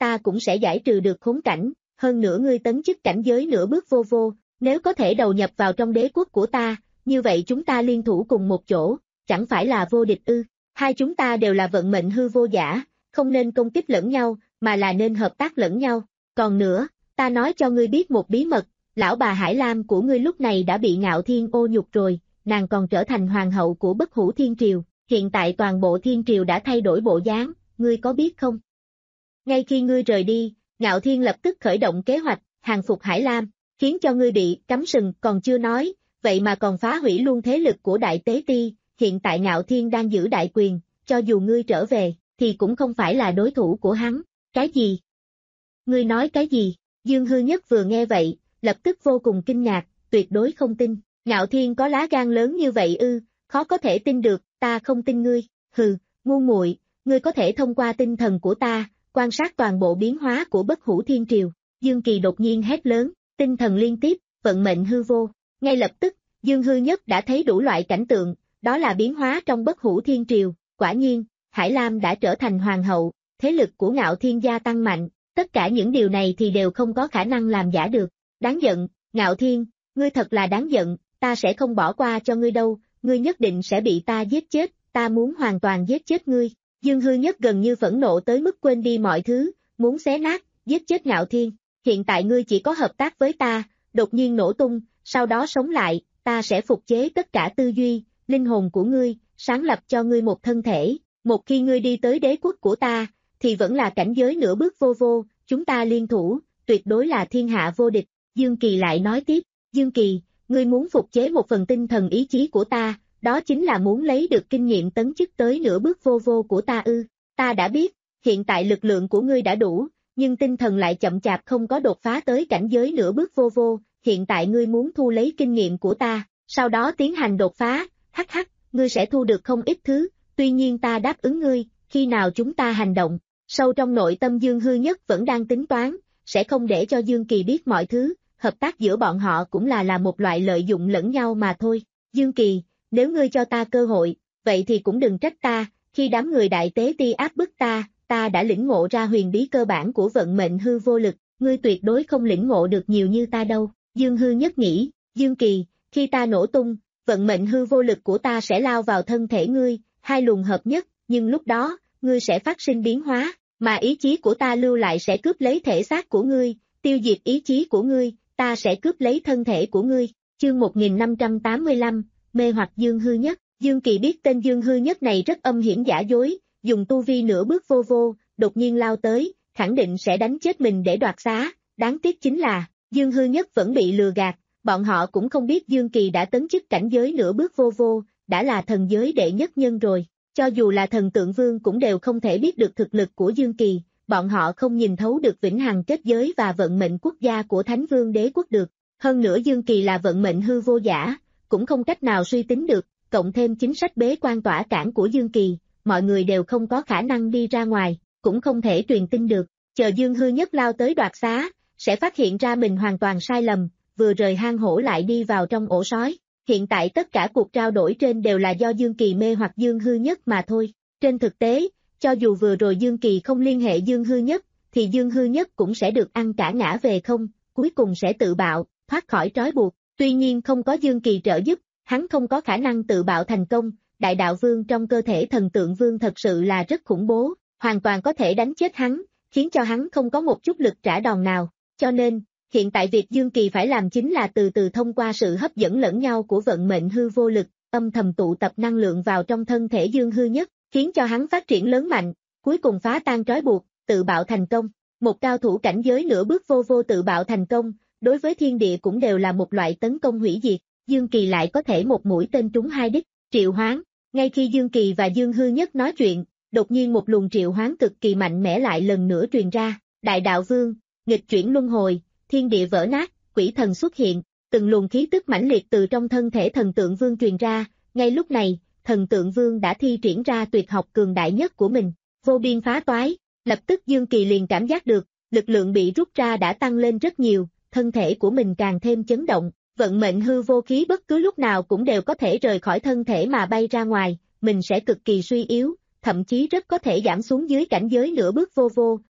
Speaker 2: ta cũng sẽ giải trừ được khốn cảnh, hơn nữa ngươi tấn chức cảnh giới nửa bước vô vô, nếu có thể đầu nhập vào trong đế quốc của ta, như vậy chúng ta liên thủ cùng một chỗ, chẳng phải là vô địch ư? Hai chúng ta đều là vận mệnh hư vô giả, không nên công kích lẫn nhau, mà là nên hợp tác lẫn nhau. Còn nữa, ta nói cho ngươi biết một bí mật, lão bà Hải Lam của ngươi lúc này đã bị Ngạo Thiên ô nhục rồi, nàng còn trở thành hoàng hậu của Bất Hủ Thiên Triều, hiện tại toàn bộ Thiên Triều đã thay đổi bộ dáng, ngươi có biết không? Ngay khi ngươi rời đi, Ngạo Thiên lập tức khởi động kế hoạch, hàng phục Hải Lam, khiến cho ngươi bị cắm sừng, còn chưa nói, vậy mà còn phá hủy luôn thế lực của Đại Tế Ti, hiện tại Ngạo Thiên đang giữ đại quyền, cho dù ngươi trở về, thì cũng không phải là đối thủ của hắn. Cái gì? Ngươi nói cái gì? Dương Hư Nhất vừa nghe vậy, lập tức vô cùng kinh ngạc, tuyệt đối không tin. Ngạo Thiên có lá gan lớn như vậy ư? Khó có thể tin được, ta không tin ngươi. Hừ, ngu muội, ngươi có thể thông qua tinh thần của ta, quan sát toàn bộ biến hóa của Bất Hủ Thiên Triều. Dương Kỳ đột nhiên hét lớn, tinh thần liên tiếp, vận mệnh hư vô. Ngay lập tức, Dương Hư Nhất đã thấy đủ loại cảnh tượng, đó là biến hóa trong Bất Hủ Thiên Triều. Quả nhiên, Hải Lam đã trở thành hoàng hậu, thế lực của Ngạo Thiên gia tăng mạnh, tất cả những điều này thì đều không có khả năng làm giả được. Đáng giận, Ngạo Thiên, ngươi thật là đáng giận, ta sẽ không bỏ qua cho ngươi đâu, ngươi nhất định sẽ bị ta giết chết, ta muốn hoàn toàn giết chết ngươi. Dương Hư Nhất gần như phẫn nộ tới mức quên đi mọi thứ, muốn xé nát, giết chết Ngạo Thiên. Hiện tại ngươi chỉ có hợp tác với ta, đột nhiên nổ tung, sau đó sống lại, ta sẽ phục chế tất cả tư duy, linh hồn của ngươi, sáng lập cho ngươi một thân thể. Một khi ngươi đi tới đế quốc của ta, thì vẫn là cảnh giới nửa bước vô vô, chúng ta liên thủ, tuyệt đối là thiên hạ vô địch. Dương Kỳ lại nói tiếp, Dương Kỳ, ngươi muốn phục chế một phần tinh thần ý chí của ta, đó chính là muốn lấy được kinh nghiệm tấn chức tới nửa bước vô vô của ta ư? Ta đã biết, hiện tại lực lượng của ngươi đã đủ, nhưng tinh thần lại chậm chạp không có đột phá tới cảnh giới nửa bước vô vô, hiện tại ngươi muốn thu lấy kinh nghiệm của ta, sau đó tiến hành đột phá, hắc hắc, ngươi sẽ thu được không ít thứ, tuy nhiên ta đáp ứng ngươi, khi nào chúng ta hành động. Sâu trong nội tâm Dương Hư Nhất vẫn đang tính toán, sẽ không để cho Dương Kỳ biết mọi thứ, hợp tác giữa bọn họ cũng là là một loại lợi dụng lẫn nhau mà thôi. Dương Kỳ, nếu ngươi cho ta cơ hội, vậy thì cũng đừng trách ta, khi đám người Đại Tế Ti áp bức ta, ta đã lĩnh ngộ ra huyền bí cơ bản của vận mệnh hư vô lực, ngươi tuyệt đối không lĩnh ngộ được nhiều như ta đâu. Dương Hư Nhất nghĩ, Dương Kỳ, khi ta nổ tung, vận mệnh hư vô lực của ta sẽ lao vào thân thể ngươi, hai luồng hợp nhất, nhưng lúc đó, ngươi sẽ phát sinh biến hóa, mà ý chí của ta lưu lại sẽ cướp lấy thể xác của ngươi, tiêu diệt ý chí của ngươi, ta sẽ cướp lấy thân thể của ngươi. Chương một nghìn năm trăm tám mươi lăm, mê hoặc Dương Hư Nhất. Dương Kỳ biết tên Dương Hư Nhất này rất âm hiểm giả dối, dùng tu vi nửa bước vô vô, đột nhiên lao tới, khẳng định sẽ đánh chết mình để đoạt xá, đáng tiếc chính là, Dương Hư Nhất vẫn bị lừa gạt, bọn họ cũng không biết Dương Kỳ đã tấn chức cảnh giới nửa bước vô vô, đã là thần giới đệ nhất nhân rồi. Cho dù là thần tượng vương cũng đều không thể biết được thực lực của Dương Kỳ, bọn họ không nhìn thấu được vĩnh hằng kết giới và vận mệnh quốc gia của Thánh Vương đế quốc được. Hơn nữa Dương Kỳ là vận mệnh hư vô giả, cũng không cách nào suy tính được, cộng thêm chính sách bế quan tỏa cản của Dương Kỳ, mọi người đều không có khả năng đi ra ngoài, cũng không thể truyền tin được. Chờ Dương Hư Nhất lao tới đoạt xá, sẽ phát hiện ra mình hoàn toàn sai lầm, vừa rời hang hổ lại đi vào trong ổ sói. Hiện tại tất cả cuộc trao đổi trên đều là do Dương Kỳ mê hoặc Dương Hư Nhất mà thôi. Trên thực tế, cho dù vừa rồi Dương Kỳ không liên hệ Dương Hư Nhất, thì Dương Hư Nhất cũng sẽ được ăn cả ngã về không, cuối cùng sẽ tự bạo, thoát khỏi trói buộc. Tuy nhiên không có Dương Kỳ trợ giúp, hắn không có khả năng tự bạo thành công. Đại đạo vương trong cơ thể thần tượng vương thật sự là rất khủng bố, hoàn toàn có thể đánh chết hắn, khiến cho hắn không có một chút lực trả đòn nào. Cho nên, hiện tại việc Dương Kỳ phải làm chính là từ từ thông qua sự hấp dẫn lẫn nhau của vận mệnh hư vô lực, âm thầm tụ tập năng lượng vào trong thân thể Dương Hư Nhất, khiến cho hắn phát triển lớn mạnh, cuối cùng phá tan trói buộc, tự bạo thành công. Một cao thủ cảnh giới nửa bước vô vô tự bạo thành công, đối với thiên địa cũng đều là một loại tấn công hủy diệt. Dương Kỳ lại có thể một mũi tên trúng hai đích, triệu hoán. Ngay khi Dương Kỳ và Dương Hư Nhất nói chuyện, đột nhiên một luồng triệu hoán cực kỳ mạnh mẽ lại lần nữa truyền ra. Đại đạo vương, nghịch chuyển luân hồi, thiên địa vỡ nát, quỷ thần xuất hiện, từng luồng khí tức mãnh liệt từ trong thân thể thần tượng vương truyền ra. Ngay lúc này, thần tượng vương đã thi triển ra tuyệt học cường đại nhất của mình, vô biên phá toái. Lập tức Dương Kỳ liền cảm giác được, lực lượng bị rút ra đã tăng lên rất nhiều, thân thể của mình càng thêm chấn động. Vận mệnh hư vô khí bất cứ lúc nào cũng đều có thể rời khỏi thân thể mà bay ra ngoài, mình sẽ cực kỳ suy yếu, thậm chí rất có thể giảm xuống dưới cảnh giới nửa bước vô vô,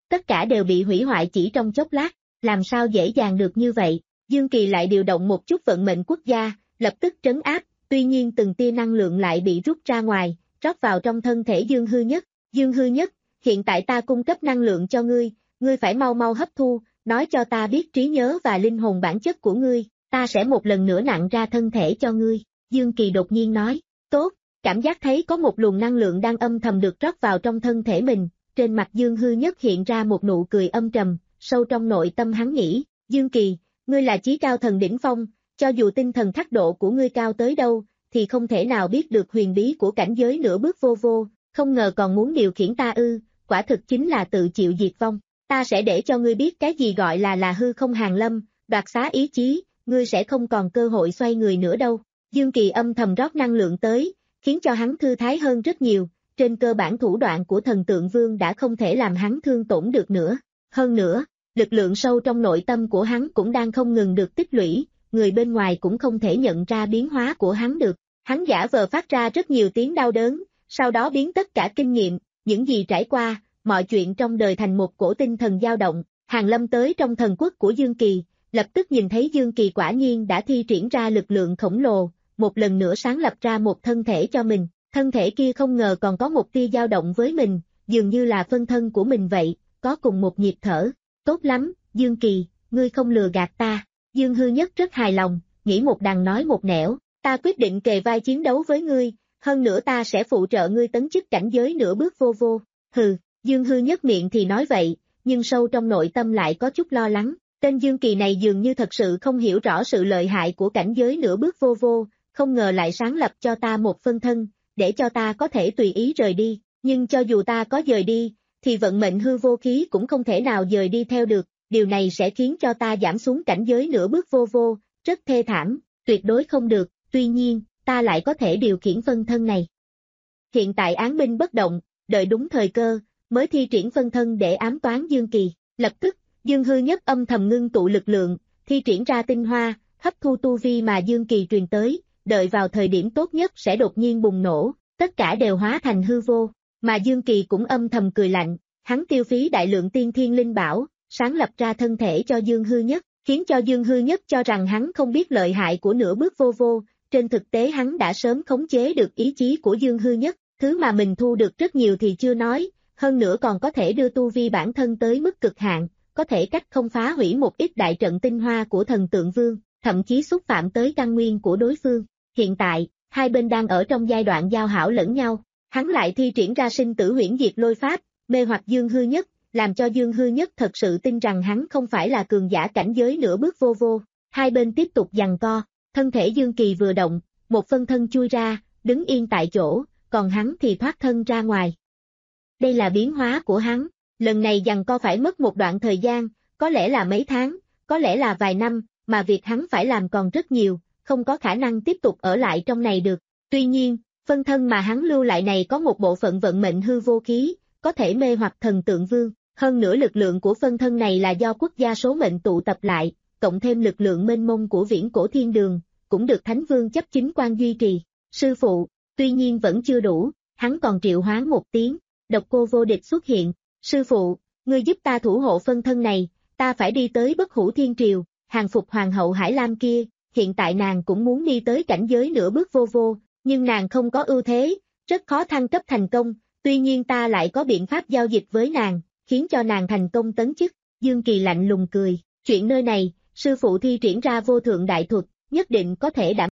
Speaker 2: tất cả đều bị hủy hoại chỉ trong chốc lát, làm sao dễ dàng được như vậy. Dương Kỳ lại điều động một chút vận mệnh quốc gia, lập tức trấn áp, tuy nhiên từng tia năng lượng lại bị rút ra ngoài, rót vào trong thân thể Dương Hư Nhất. Dương Hư Nhất, hiện tại ta cung cấp năng lượng cho ngươi, ngươi phải mau mau hấp thu, nói cho ta biết trí nhớ và linh hồn bản chất của ngươi, ta sẽ một lần nữa nặng ra thân thể cho ngươi. Dương Kỳ đột nhiên nói, tốt, cảm giác thấy có một luồng năng lượng đang âm thầm được rót vào trong thân thể mình, trên mặt Dương Hư Nhất hiện ra một nụ cười âm trầm, sâu trong nội tâm hắn nghĩ, Dương Kỳ, ngươi là chí cao thần đỉnh phong, cho dù tinh thần thác độ của ngươi cao tới đâu, thì không thể nào biết được huyền bí của cảnh giới nửa bước vô vô, không ngờ còn muốn điều khiển ta ư, quả thực chính là tự chịu diệt vong. Ta sẽ để cho ngươi biết cái gì gọi là là hư không hàng lâm, đoạt xá ý chí, ngươi sẽ không còn cơ hội xoay người nữa đâu. Dương Kỳ âm thầm rót năng lượng tới, khiến cho hắn thư thái hơn rất nhiều, trên cơ bản thủ đoạn của thần tượng vương đã không thể làm hắn thương tổn được nữa. Hơn nữa, lực lượng sâu trong nội tâm của hắn cũng đang không ngừng được tích lũy, người bên ngoài cũng không thể nhận ra biến hóa của hắn được. Hắn giả vờ phát ra rất nhiều tiếng đau đớn, sau đó biến tất cả kinh nghiệm, những gì trải qua, mọi chuyện trong đời thành một cổ tinh thần dao động. Hàng lâm tới trong thần quốc của Dương Kỳ, lập tức nhìn thấy Dương Kỳ quả nhiên đã thi triển ra lực lượng khổng lồ, một lần nữa sáng lập ra một thân thể cho mình. Thân thể kia không ngờ còn có một tia dao động với mình, dường như là phân thân của mình vậy, có cùng một nhịp thở. Tốt lắm, Dương Kỳ, ngươi không lừa gạt ta. Dương Hư Nhất rất hài lòng, nghĩ một đằng nói một nẻo, ta quyết định kề vai chiến đấu với ngươi, hơn nữa ta sẽ phụ trợ ngươi tấn chức cảnh giới nửa bước vô vô. Hừ, Dương Hư Nhất miệng thì nói vậy, nhưng sâu trong nội tâm lại có chút lo lắng. Tên Dương Kỳ này dường như thật sự không hiểu rõ sự lợi hại của cảnh giới nửa bước vô vô, không ngờ lại sáng lập cho ta một phân thân, để cho ta có thể tùy ý rời đi, nhưng cho dù ta có rời đi, thì vận mệnh hư vô khí cũng không thể nào rời đi theo được, điều này sẽ khiến cho ta giảm xuống cảnh giới nửa bước vô vô, rất thê thảm, tuyệt đối không được, tuy nhiên, ta lại có thể điều khiển phân thân này. Hiện tại án binh bất động, đợi đúng thời cơ, mới thi triển phân thân để ám toán Dương Kỳ, lập tức, Dương Hư Nhất âm thầm ngưng tụ lực lượng, thi triển ra tinh hoa, hấp thu tu vi mà Dương Kỳ truyền tới, đợi vào thời điểm tốt nhất sẽ đột nhiên bùng nổ, tất cả đều hóa thành hư vô, mà Dương Kỳ cũng âm thầm cười lạnh, hắn tiêu phí đại lượng tiên thiên linh bảo, sáng lập ra thân thể cho Dương Hư Nhất, khiến cho Dương Hư Nhất cho rằng hắn không biết lợi hại của nửa bước vô vô, trên thực tế hắn đã sớm khống chế được ý chí của Dương Hư Nhất, thứ mà mình thu được rất nhiều thì chưa nói, hơn nữa còn có thể đưa tu vi bản thân tới mức cực hạn, có thể cách không phá hủy một ít đại trận tinh hoa của thần tượng vương, thậm chí xúc phạm tới căn nguyên của đối phương. Hiện tại, hai bên đang ở trong giai đoạn giao hảo lẫn nhau, hắn lại thi triển ra sinh tử huyễn diệt lôi pháp, mê hoặc Dương Hư Nhất, làm cho Dương Hư Nhất thật sự tin rằng hắn không phải là cường giả cảnh giới nửa bước vô vô. Hai bên tiếp tục giằng co, thân thể Dương Kỳ vừa động, một phân thân chui ra, đứng yên tại chỗ, còn hắn thì thoát thân ra ngoài. Đây là biến hóa của hắn, lần này giằng co phải mất một đoạn thời gian, có lẽ là mấy tháng, có lẽ là vài năm, mà việc hắn phải làm còn rất nhiều, không có khả năng tiếp tục ở lại trong này được. Tuy nhiên, phân thân mà hắn lưu lại này có một bộ phận vận mệnh hư vô khí, có thể mê hoặc thần tượng vương, hơn nữa lực lượng của phân thân này là do quốc gia số mệnh tụ tập lại, cộng thêm lực lượng mênh mông của viễn cổ thiên đường, cũng được Thánh Vương chấp chính quan duy trì. Sư phụ, tuy nhiên vẫn chưa đủ, hắn còn triệu hoán một tiếng, Độc Cô Vô Địch xuất hiện, sư phụ, ngươi giúp ta thủ hộ phân thân này, ta phải đi tới Bất Hủ Thiên Triều, hàng phục hoàng hậu Hải Lam kia, hiện tại nàng cũng muốn đi tới cảnh giới nửa bước vô vô, nhưng nàng không có ưu thế, rất khó thăng cấp thành công, tuy nhiên ta lại có biện pháp giao dịch với nàng, khiến cho nàng thành công tấn chức. Dương Kỳ lạnh lùng cười, chuyện nơi này, sư phụ thi triển ra vô thượng đại thuật, nhất định có thể đảm.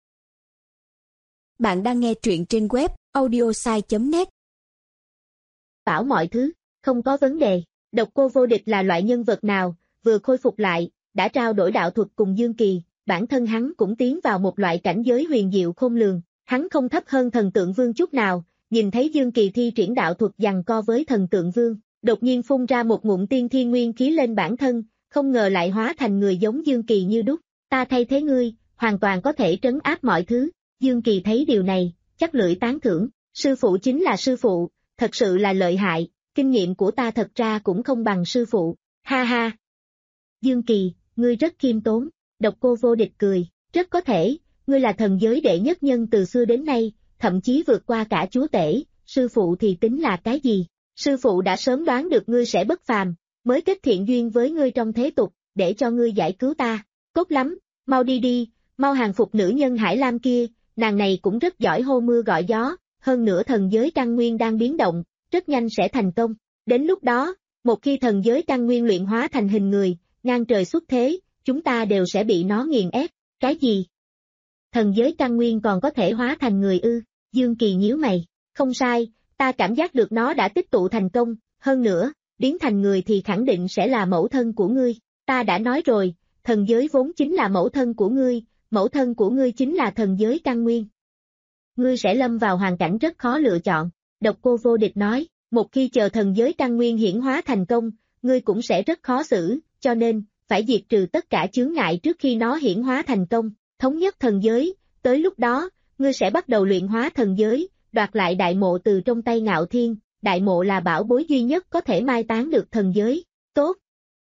Speaker 3: Bạn đang nghe truyện trên web audiosai chấm net.
Speaker 2: Bảo mọi thứ, không có vấn đề. Độc Cô Vô Địch là loại nhân vật nào, vừa khôi phục lại, đã trao đổi đạo thuật cùng Dương Kỳ, bản thân hắn cũng tiến vào một loại cảnh giới huyền diệu khôn lường, hắn không thấp hơn thần tượng vương chút nào, nhìn thấy Dương Kỳ thi triển đạo thuật giằng co với thần tượng vương, đột nhiên phun ra một ngụm tiên thiên nguyên khí lên bản thân, không ngờ lại hóa thành người giống Dương Kỳ như đúc, ta thay thế ngươi, hoàn toàn có thể trấn áp mọi thứ. Dương Kỳ thấy điều này, chắc lưỡi tán thưởng, sư phụ chính là sư phụ, thật sự là lợi hại, kinh nghiệm của ta thật ra cũng không bằng sư phụ, ha ha. Dương Kỳ, ngươi rất khiêm tốn, Độc Cô Vô Địch cười, rất có thể, ngươi là thần giới đệ nhất nhân từ xưa đến nay, thậm chí vượt qua cả chúa tể, sư phụ thì tính là cái gì? Sư phụ đã sớm đoán được ngươi sẽ bất phàm, mới kết thiện duyên với ngươi trong thế tục, để cho ngươi giải cứu ta. Tốt lắm, mau đi đi, mau hàng phục nữ nhân Hải Lam kia, nàng này cũng rất giỏi hô mưa gọi gió, hơn nữa thần giới căn nguyên đang biến động, rất nhanh sẽ thành công. Đến lúc đó, một khi thần giới căn nguyên luyện hóa thành hình người, ngang trời xuất thế, chúng ta đều sẽ bị nó nghiền ép. Cái gì? Thần giới căn nguyên còn có thể hóa thành người ư? Dương Kỳ nhíu mày. Không sai, ta cảm giác được nó đã tích tụ thành công, hơn nữa, biến thành người thì khẳng định sẽ là mẫu thân của ngươi. Ta đã nói rồi, thần giới vốn chính là mẫu thân của ngươi, mẫu thân của ngươi chính là thần giới căn nguyên. Ngươi sẽ lâm vào hoàn cảnh rất khó lựa chọn. Độc Cô Vô Địch nói, một khi chờ thần giới căn nguyên hiển hóa thành công, ngươi cũng sẽ rất khó xử, cho nên, phải diệt trừ tất cả chướng ngại trước khi nó hiển hóa thành công, thống nhất thần giới, tới lúc đó, ngươi sẽ bắt đầu luyện hóa thần giới, đoạt lại đại mộ từ trong tay Ngạo Thiên, đại mộ là bảo bối duy nhất có thể mai táng được thần giới. Tốt.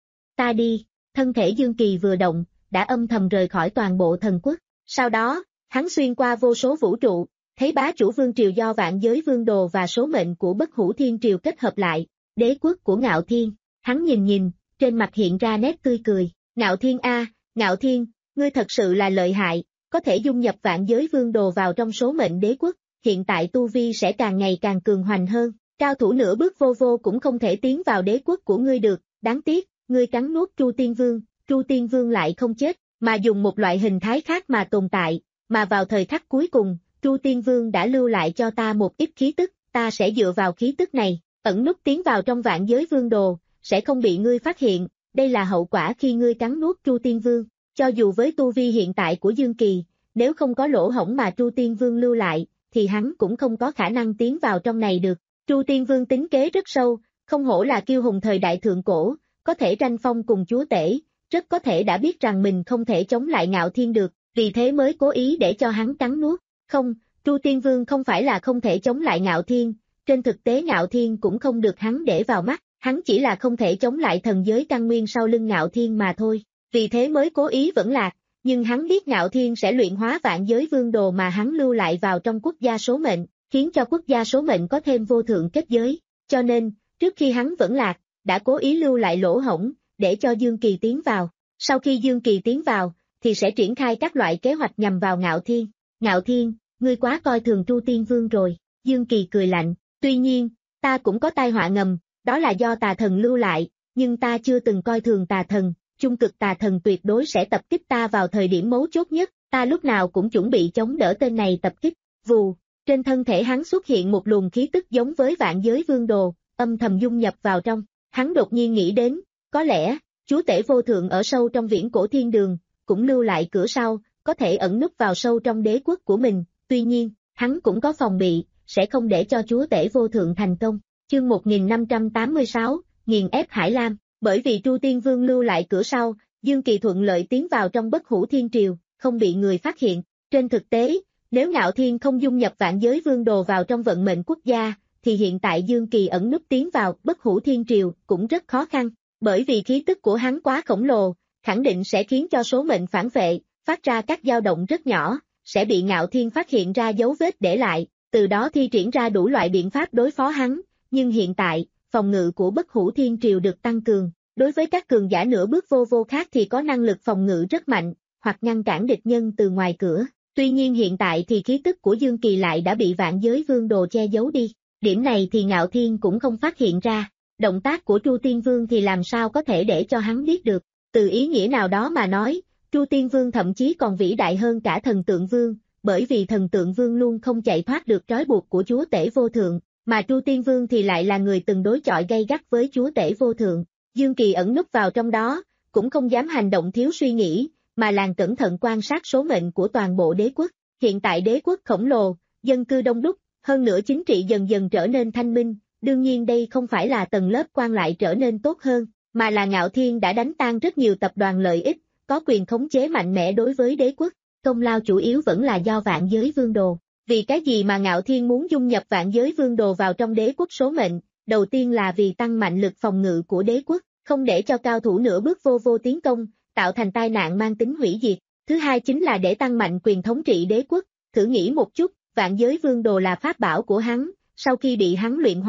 Speaker 2: Ta đi, thân thể Dương Kỳ vừa động, đã âm thầm rời khỏi toàn bộ thần quốc. Sau đó, hắn xuyên qua vô số vũ trụ, thấy bá chủ vương triều do vạn giới vương đồ và số mệnh của bất hủ thiên triều kết hợp lại, đế quốc của Ngạo Thiên. Hắn nhìn nhìn, trên mặt hiện ra nét tươi cười. Ngạo Thiên a, Ngạo Thiên, ngươi thật sự là lợi hại, có thể dung nhập vạn giới vương đồ vào trong số mệnh đế quốc, hiện tại tu vi sẽ càng ngày càng cường hoành hơn, cao thủ nửa bước vô vô cũng không thể tiến vào đế quốc của ngươi được, đáng tiếc, ngươi cắn nuốt Tru Tiên Vương, Tru Tiên Vương lại không chết, mà dùng một loại hình thái khác mà tồn tại, mà vào thời khắc cuối cùng, Tru Tiên Vương đã lưu lại cho ta một ít khí tức, ta sẽ dựa vào khí tức này, ẩn núp tiến vào trong vạn giới vương đồ, sẽ không bị ngươi phát hiện, đây là hậu quả khi ngươi cắn nuốt Tru Tiên Vương, cho dù với tu vi hiện tại của Dương Kỳ, nếu không có lỗ hổng mà Tru Tiên Vương lưu lại, thì hắn cũng không có khả năng tiến vào trong này được. Tru Tiên Vương tính kế rất sâu, không hổ là kiêu hùng thời đại thượng cổ, có thể tranh phong cùng chúa tể, rất có thể đã biết rằng mình không thể chống lại Ngạo Thiên được, vì thế mới cố ý để cho hắn cắn nuốt. Không, Tru Tiên Vương không phải là không thể chống lại Ngạo Thiên, trên thực tế Ngạo Thiên cũng không được hắn để vào mắt, hắn chỉ là không thể chống lại thần giới căn nguyên sau lưng Ngạo Thiên mà thôi, vì thế mới cố ý vẫn lạc, nhưng hắn biết Ngạo Thiên sẽ luyện hóa vạn giới vương đồ mà hắn lưu lại vào trong quốc gia số mệnh, khiến cho quốc gia số mệnh có thêm vô thượng kết giới, cho nên, trước khi hắn vẫn lạc, đã cố ý lưu lại lỗ hổng, để cho Dương Kỳ tiến vào, sau khi Dương Kỳ tiến vào, thì sẽ triển khai các loại kế hoạch nhằm vào Ngạo Thiên. Ngạo Thiên, ngươi quá coi thường Tru Tiên Vương rồi, Dương Kỳ cười lạnh, tuy nhiên, ta cũng có tai họa ngầm, đó là do tà thần lưu lại, nhưng ta chưa từng coi thường tà thần, trung cực tà thần tuyệt đối sẽ tập kích ta vào thời điểm mấu chốt nhất, ta lúc nào cũng chuẩn bị chống đỡ tên này tập kích. Vù, trên thân thể hắn xuất hiện một luồng khí tức giống với vạn giới vương đồ, âm thầm dung nhập vào trong, hắn đột nhiên nghĩ đến, có lẽ, chúa tể vô thượng ở sâu trong viễn cổ thiên đường, cũng lưu lại cửa sau, có thể ẩn núp vào sâu trong đế quốc của mình, tuy nhiên, hắn cũng có phòng bị, sẽ không để cho chúa tể vô thượng thành công. Chương một nghìn năm trăm tám mươi sáu, nghiền ép Hải Lam, bởi vì Tru Tiên Vương lưu lại cửa sau, Dương Kỳ thuận lợi tiến vào trong bất hủ thiên triều, không bị người phát hiện. Trên thực tế, nếu Ngạo Thiên không dung nhập vạn giới vương đồ vào trong vận mệnh quốc gia, thì hiện tại Dương Kỳ ẩn núp tiến vào bất hủ thiên triều cũng rất khó khăn, bởi vì khí tức của hắn quá khổng lồ, khẳng định sẽ khiến cho số mệnh phản vệ, phát ra các dao động rất nhỏ, sẽ bị Ngạo Thiên phát hiện ra dấu vết để lại, từ đó thi triển ra đủ loại biện pháp đối phó hắn, nhưng hiện tại, phòng ngự của bất hủ thiên triều được tăng cường, đối với các cường giả nửa bước vô vô khác thì có năng lực phòng ngự rất mạnh, hoặc ngăn cản địch nhân từ ngoài cửa, tuy nhiên hiện tại thì khí tức của Dương Kỳ lại đã bị vạn giới vương đồ che giấu đi, điểm này thì Ngạo Thiên cũng không phát hiện ra, động tác của Tru Tiên Vương thì làm sao có thể để cho hắn biết được, từ ý nghĩa nào đó mà nói, Tru Tiên Vương thậm chí còn vĩ đại hơn cả Thần Tượng Vương, bởi vì Thần Tượng Vương luôn không chạy thoát được trói buộc của chúa tể vô thượng, mà Tru Tiên Vương thì lại là người từng đối chọi gay gắt với chúa tể vô thượng. Dương Kỳ ẩn núp vào trong đó, cũng không dám hành động thiếu suy nghĩ, mà làng cẩn thận quan sát số mệnh của toàn bộ đế quốc. Hiện tại đế quốc khổng lồ, dân cư đông đúc, hơn nữa chính trị dần dần trở nên thanh minh, đương nhiên đây không phải là tầng lớp quan lại trở nên tốt hơn, mà là Ngạo Thiên đã đánh tan rất nhiều tập đoàn lợi ích, có quyền khống chế mạnh mẽ đối với đế quốc, công lao chủ yếu vẫn là do vạn giới vương đồ. Vì cái gì mà Ngạo Thiên muốn dung nhập vạn giới vương đồ vào trong đế quốc số mệnh, đầu tiên là vì tăng mạnh lực phòng ngự của đế quốc, không để cho cao thủ nửa bước vô vô tiến công, tạo thành tai nạn mang tính hủy diệt. Thứ hai chính là để tăng mạnh quyền thống trị đế quốc, thử nghĩ một chút, vạn giới vương đồ là pháp bảo của hắn, sau khi bị hắn luyện hóa,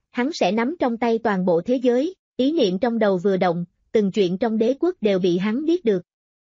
Speaker 2: hắn sẽ nắm trong tay toàn bộ thế giới, ý niệm trong đầu vừa động, từng chuyện trong đế quốc đều bị hắn biết được.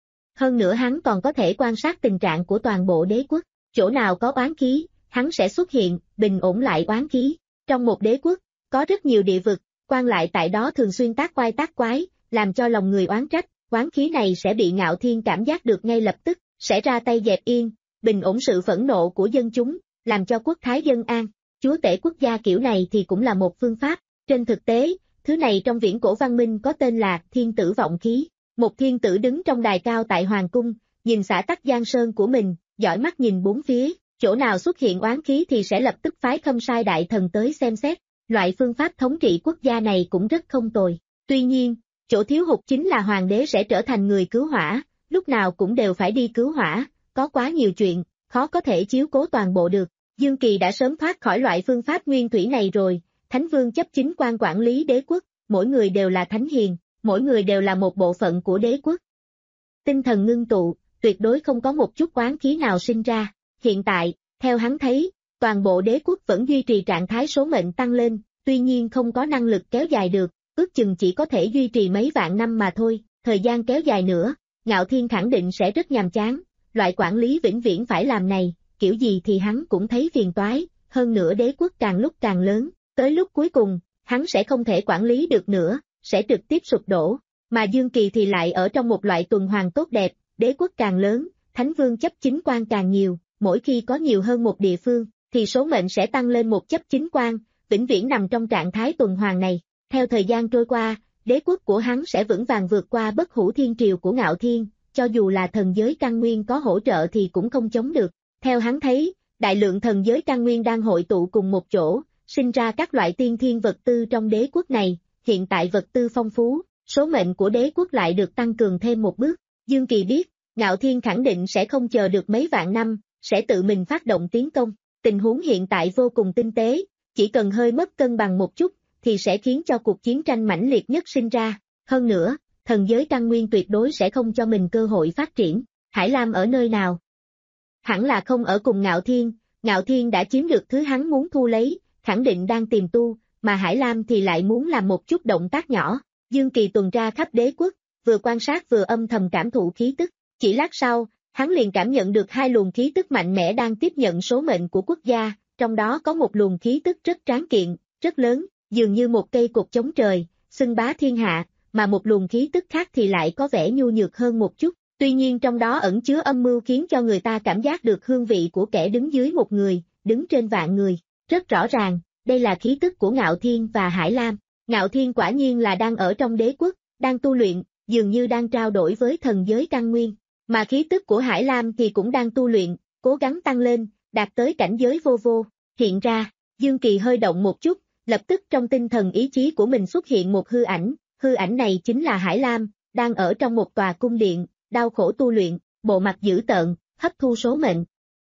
Speaker 2: Hơn nữa hắn còn có thể quan sát tình trạng của toàn bộ đế quốc, chỗ nào có oán khí, hắn sẽ xuất hiện, bình ổn lại oán khí. Trong một đế quốc, có rất nhiều địa vực, quan lại tại đó thường xuyên tác quái tác quái, làm cho lòng người oán trách, oán khí này sẽ bị Ngạo Thiên cảm giác được ngay lập tức, sẽ ra tay dẹp yên, bình ổn sự phẫn nộ của dân chúng, làm cho quốc thái dân an. Chúa tể quốc gia kiểu này thì cũng là một phương pháp, trên thực tế, thứ này trong viễn cổ văn minh có tên là thiên tử vọng khí. Một thiên tử đứng trong đài cao tại hoàng cung, nhìn xã tắc giang sơn của mình, dõi mắt nhìn bốn phía, chỗ nào xuất hiện oán khí thì sẽ lập tức phái Khâm Sai đại thần tới xem xét. Loại phương pháp thống trị quốc gia này cũng rất không tồi. Tuy nhiên, chỗ thiếu hụt chính là hoàng đế sẽ trở thành người cứu hỏa, lúc nào cũng đều phải đi cứu hỏa, có quá nhiều chuyện, khó có thể chiếu cố toàn bộ được. Dương Kỳ đã sớm thoát khỏi loại phương pháp nguyên thủy này rồi, Thánh Vương chấp chính quan quản lý đế quốc, mỗi người đều là thánh hiền, mỗi người đều là một bộ phận của đế quốc. Tinh thần ngưng tụ, tuyệt đối không có một chút oán khí nào sinh ra. Hiện tại, theo hắn thấy, toàn bộ đế quốc vẫn duy trì trạng thái số mệnh tăng lên, tuy nhiên không có năng lực kéo dài được, ước chừng chỉ có thể duy trì mấy vạn năm mà thôi, thời gian kéo dài nữa, Ngạo Thiên khẳng định sẽ rất nhàm chán, loại quản lý vĩnh viễn phải làm này, kiểu gì thì hắn cũng thấy phiền toái, hơn nữa đế quốc càng lúc càng lớn, tới lúc cuối cùng, hắn sẽ không thể quản lý được nữa, sẽ trực tiếp sụp đổ, mà Dương Kỳ thì lại ở trong một loại tuần hoàn tốt đẹp, đế quốc càng lớn, Thánh Vương chấp chính quan càng nhiều, mỗi khi có nhiều hơn một địa phương, thì số mệnh sẽ tăng lên một chấp chính quan, vĩnh viễn nằm trong trạng thái tuần hoàn này. Theo thời gian trôi qua, đế quốc của hắn sẽ vững vàng vượt qua bất hủ thiên triều của Ngạo Thiên, cho dù là thần giới căn nguyên có hỗ trợ thì cũng không chống được. Theo hắn thấy, đại lượng thần giới căn nguyên đang hội tụ cùng một chỗ, sinh ra các loại tiên thiên vật tư trong đế quốc này, hiện tại vật tư phong phú, số mệnh của đế quốc lại được tăng cường thêm một bước. Dương Kỳ biết, Ngạo Thiên khẳng định sẽ không chờ được mấy vạn năm, sẽ tự mình phát động tiến công. Tình huống hiện tại vô cùng tinh tế, chỉ cần hơi mất cân bằng một chút, thì sẽ khiến cho cuộc chiến tranh mãnh liệt nhất sinh ra. Hơn nữa, thần giới căn nguyên tuyệt đối sẽ không cho mình cơ hội phát triển. Hải Lam ở nơi nào? Hẳn là không ở cùng Ngạo Thiên, Ngạo Thiên đã chiếm được thứ hắn muốn thu lấy, khẳng định đang tìm tu, mà Hải Lam thì lại muốn làm một chút động tác nhỏ. Dương Kỳ tuần tra khắp đế quốc, vừa quan sát vừa âm thầm cảm thụ khí tức. Chỉ lát sau, hắn liền cảm nhận được hai luồng khí tức mạnh mẽ đang tiếp nhận số mệnh của quốc gia, trong đó có một luồng khí tức rất tráng kiện, rất lớn, dường như một cây cột chống trời, xưng bá thiên hạ, mà một luồng khí tức khác thì lại có vẻ nhu nhược hơn một chút, tuy nhiên trong đó ẩn chứa âm mưu khiến cho người ta cảm giác được hương vị của kẻ đứng dưới một người, đứng trên vạn người. Rất rõ ràng, đây là khí tức của Ngạo Thiên và Hải Lam. Ngạo Thiên quả nhiên là đang ở trong đế quốc, đang tu luyện, dường như đang trao đổi với thần giới căn nguyên. Mà khí tức của Hải Lam thì cũng đang tu luyện, cố gắng tăng lên, đạt tới cảnh giới vô vô. Hiện ra, Dương Kỳ hơi động một chút, lập tức trong tinh thần ý chí của mình xuất hiện một hư ảnh, hư ảnh này chính là Hải Lam, đang ở trong một tòa cung điện, đau khổ tu luyện, bộ mặt dữ tợn, hấp thu số mệnh.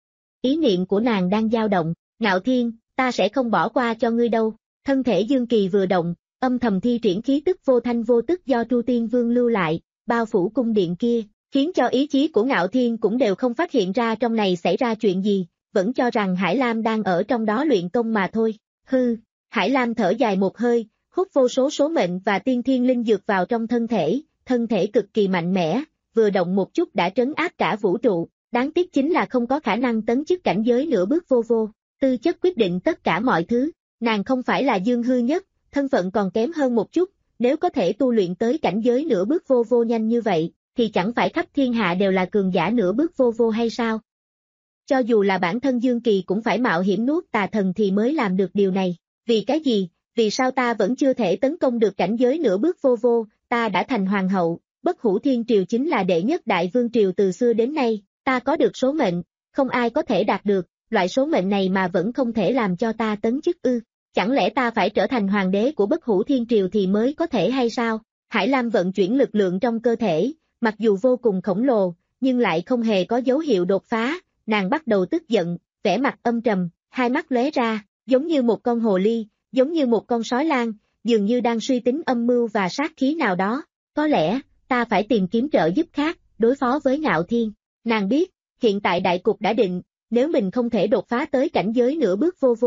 Speaker 2: Ý niệm của nàng đang dao động, Ngạo Thiên, ta sẽ không bỏ qua cho ngươi đâu. Thân thể Dương Kỳ vừa động, âm thầm thi triển khí tức vô thanh vô tức do Tru Tiên Vương lưu lại, bao phủ cung điện kia, khiến cho ý chí của Ngạo Thiên cũng đều không phát hiện ra trong này xảy ra chuyện gì, vẫn cho rằng Hải Lam đang ở trong đó luyện công mà thôi. Hư, Hải Lam thở dài một hơi, hút vô số số mệnh và tiên thiên linh dược vào trong thân thể, thân thể cực kỳ mạnh mẽ, vừa động một chút đã trấn áp cả vũ trụ, đáng tiếc chính là không có khả năng tấn chức cảnh giới nửa bước vô vô, tư chất quyết định tất cả mọi thứ, nàng không phải là dương hư nhất, thân phận còn kém hơn một chút, nếu có thể tu luyện tới cảnh giới nửa bước vô vô nhanh như vậy, thì chẳng phải khắp thiên hạ đều là cường giả nửa bước vô vô hay sao? Cho dù là bản thân Dương Kỳ cũng phải mạo hiểm nuốt tà thần thì mới làm được điều này, vì cái gì, vì sao ta vẫn chưa thể tấn công được cảnh giới nửa bước vô vô, ta đã thành hoàng hậu, bất hủ thiên triều chính là đệ nhất đại vương triều từ xưa đến nay, ta có được số mệnh, không ai có thể đạt được, loại số mệnh này mà vẫn không thể làm cho ta tấn chức ư, chẳng lẽ ta phải trở thành hoàng đế của bất hủ thiên triều thì mới có thể hay sao? Hải Lam vận chuyển lực lượng trong cơ thể, mặc dù vô cùng khổng lồ, nhưng lại không hề có dấu hiệu đột phá, nàng bắt đầu tức giận, vẻ mặt âm trầm, hai mắt lóe ra, giống như một con hồ ly, giống như một con sói lang, dường như đang suy tính âm mưu và sát khí nào đó, có lẽ, ta phải tìm kiếm trợ giúp khác, đối phó với Ngạo Thiên. Nàng biết, hiện tại đại cục đã định, nếu mình không thể đột phá tới cảnh giới nửa bước vô vô,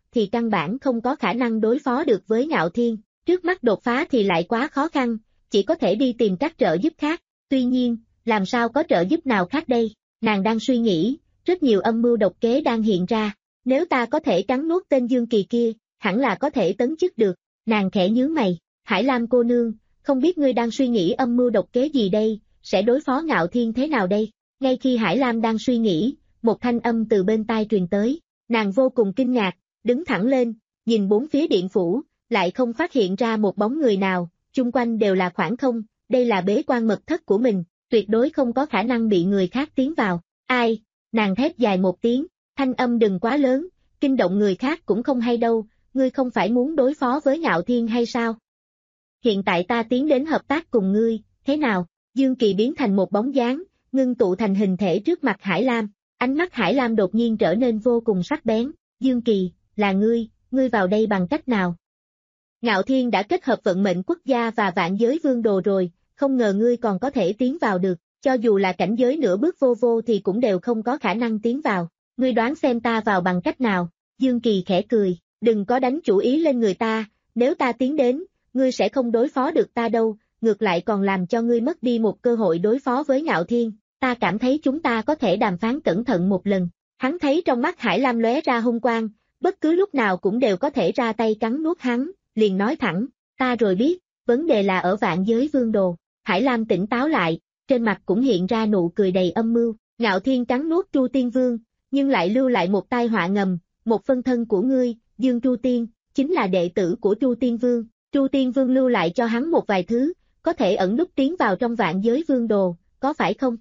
Speaker 2: thì căn bản không có khả năng đối phó được với Ngạo Thiên, trước mắt đột phá thì lại quá khó khăn, chỉ có thể đi tìm các trợ giúp khác, tuy nhiên, làm sao có trợ giúp nào khác đây, nàng đang suy nghĩ, rất nhiều âm mưu độc kế đang hiện ra, nếu ta có thể cắn nuốt tên Dương Kỳ kia, hẳn là có thể tấn chức được, nàng khẽ nhướng mày, Hải Lam cô nương, không biết ngươi đang suy nghĩ âm mưu độc kế gì đây, sẽ đối phó Ngạo Thiên thế nào đây, ngay khi Hải Lam đang suy nghĩ, một thanh âm từ bên tai truyền tới, nàng vô cùng kinh ngạc, đứng thẳng lên, nhìn bốn phía điện phủ, lại không phát hiện ra một bóng người nào, chung quanh đều là khoảng không, đây là bế quan mật thất của mình, tuyệt đối không có khả năng bị người khác tiến vào, ai, nàng thét dài một tiếng, thanh âm đừng quá lớn, kinh động người khác cũng không hay đâu, ngươi không phải muốn đối phó với Ngạo Thiên hay sao? Hiện tại ta tiến đến hợp tác cùng ngươi, thế nào? Dương Kỳ biến thành một bóng dáng, ngưng tụ thành hình thể trước mặt Hải Lam, ánh mắt Hải Lam đột nhiên trở nên vô cùng sắc bén, Dương Kỳ, là ngươi, ngươi vào đây bằng cách nào? Ngạo Thiên đã kết hợp vận mệnh quốc gia và vạn giới vương đồ rồi, không ngờ ngươi còn có thể tiến vào được, cho dù là cảnh giới nửa bước vô vô thì cũng đều không có khả năng tiến vào, ngươi đoán xem ta vào bằng cách nào? Dương Kỳ khẽ cười, đừng có đánh chủ ý lên người ta, nếu ta tiến đến, ngươi sẽ không đối phó được ta đâu, ngược lại còn làm cho ngươi mất đi một cơ hội đối phó với Ngạo Thiên, ta cảm thấy chúng ta có thể đàm phán cẩn thận một lần. Hắn thấy trong mắt Hải Lam lóe ra hung quang, bất cứ lúc nào cũng đều có thể ra tay cắn nuốt hắn, liền nói thẳng, ta rồi biết, vấn đề là ở vạn giới vương đồ. Hải Lam tỉnh táo lại, trên mặt cũng hiện ra nụ cười đầy âm mưu, Ngạo Thiên cắn nuốt Tru Tiên Vương, nhưng lại lưu lại một tai họa ngầm, một phân thân của ngươi, Dương Tru Tiên, chính là đệ tử của Tru Tiên Vương. Tru Tiên Vương lưu lại cho hắn một vài thứ, có thể ẩn núp tiến vào trong vạn giới vương đồ, có phải không?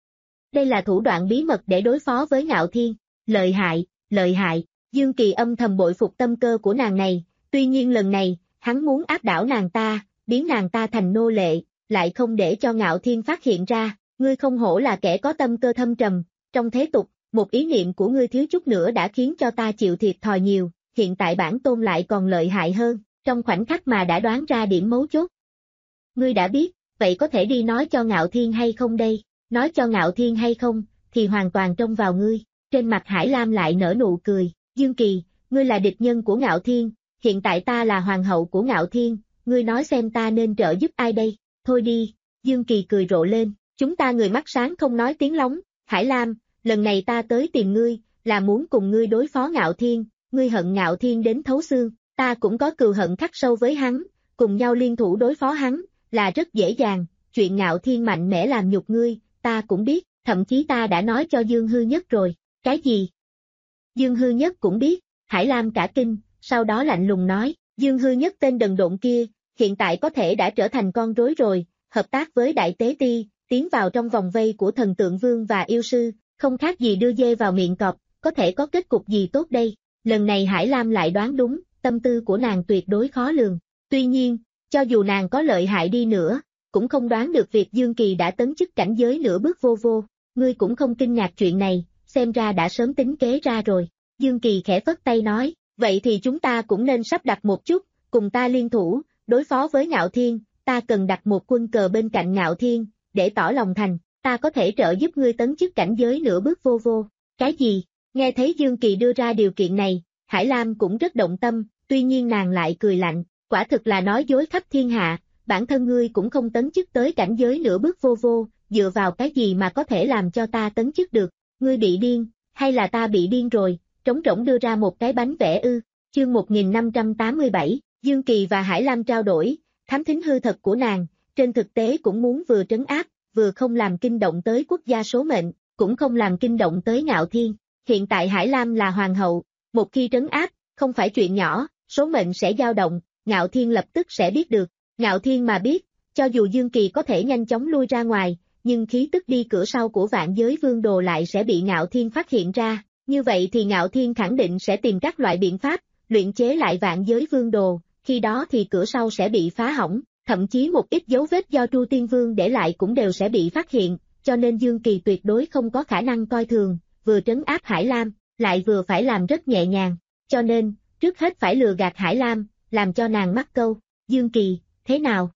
Speaker 2: Đây là thủ đoạn bí mật để đối phó với Ngạo Thiên, lợi hại, lợi hại, Dương Kỳ âm thầm bội phục tâm cơ của nàng này, tuy nhiên lần này, hắn muốn áp đảo nàng ta, biến nàng ta thành nô lệ, lại không để cho Ngạo Thiên phát hiện ra, ngươi không hổ là kẻ có tâm cơ thâm trầm, trong thế tục, một ý niệm của ngươi thiếu chút nữa đã khiến cho ta chịu thiệt thòi nhiều, hiện tại bản tôn lại còn lợi hại hơn, trong khoảnh khắc mà đã đoán ra điểm mấu chốt. Ngươi đã biết, vậy có thể đi nói cho Ngạo Thiên hay không đây? Nói cho Ngạo Thiên hay không, thì hoàn toàn trông vào ngươi. Trên mặt Hải Lam lại nở nụ cười, Dương Kỳ, ngươi là địch nhân của Ngạo Thiên, hiện tại ta là hoàng hậu của Ngạo Thiên, ngươi nói xem ta nên trợ giúp ai đây? Thôi đi, Dương Kỳ cười rộ lên, chúng ta người mắt sáng không nói tiếng lóng, Hải Lam, lần này ta tới tìm ngươi, là muốn cùng ngươi đối phó Ngạo Thiên, ngươi hận Ngạo Thiên đến thấu xương, ta cũng có cừu hận khắc sâu với hắn, cùng nhau liên thủ đối phó hắn, là rất dễ dàng, chuyện Ngạo Thiên mạnh mẽ làm nhục ngươi, ta cũng biết, thậm chí ta đã nói cho Dương Hư Nhất rồi, cái gì? Dương Hư Nhất cũng biết, Hải Lam cả kinh, sau đó lạnh lùng nói, Dương Hư Nhất tên đần độn kia, hiện tại có thể đã trở thành con rối rồi, hợp tác với Đại Tế Ti, tiến vào trong vòng vây của thần tượng vương và yêu sư, không khác gì đưa dê vào miệng cọp, có thể có kết cục gì tốt đây, lần này Hải Lam lại đoán đúng, tâm tư của nàng tuyệt đối khó lường, tuy nhiên, cho dù nàng có lợi hại đi nữa, cũng không đoán được việc Dương Kỳ đã tấn chức cảnh giới nửa bước vô vô, ngươi cũng không kinh ngạc chuyện này, xem ra đã sớm tính kế ra rồi. Dương Kỳ khẽ phất tay nói, vậy thì chúng ta cũng nên sắp đặt một chút, cùng ta liên thủ, đối phó với Ngạo Thiên, ta cần đặt một quân cờ bên cạnh Ngạo Thiên, để tỏ lòng thành, ta có thể trợ giúp ngươi tấn chức cảnh giới nửa bước vô vô. Cái gì? Nghe thấy Dương Kỳ đưa ra điều kiện này, Hải Lam cũng rất động tâm, tuy nhiên nàng lại cười lạnh, quả thực là nói dối khắp thiên hạ, bản thân ngươi cũng không tấn chức tới cảnh giới nửa bước vô vô, dựa vào cái gì mà có thể làm cho ta tấn chức được, ngươi bị điên, hay là ta bị điên rồi, trống rỗng đưa ra một cái bánh vẽ ư, chương một nghìn năm trăm tám mươi bảy, Dương Kỳ và Hải Lam trao đổi, thám thính hư thật của nàng, trên thực tế cũng muốn vừa trấn áp, vừa không làm kinh động tới quốc gia số mệnh, cũng không làm kinh động tới Ngạo Thiên, hiện tại Hải Lam là hoàng hậu, một khi trấn áp, không phải chuyện nhỏ, số mệnh sẽ dao động, Ngạo Thiên lập tức sẽ biết được, Ngạo Thiên mà biết, cho dù Dương Kỳ có thể nhanh chóng lui ra ngoài, nhưng khí tức đi cửa sau của vạn giới vương đồ lại sẽ bị Ngạo Thiên phát hiện ra, như vậy thì Ngạo Thiên khẳng định sẽ tìm các loại biện pháp, luyện chế lại vạn giới vương đồ, khi đó thì cửa sau sẽ bị phá hỏng, thậm chí một ít dấu vết do Tru Tiên Vương để lại cũng đều sẽ bị phát hiện, cho nên Dương Kỳ tuyệt đối không có khả năng coi thường, vừa trấn áp Hải Lam, lại vừa phải làm rất nhẹ nhàng, cho nên, trước hết phải lừa gạt Hải Lam, làm cho nàng mắc câu, Dương Kỳ, thế nào?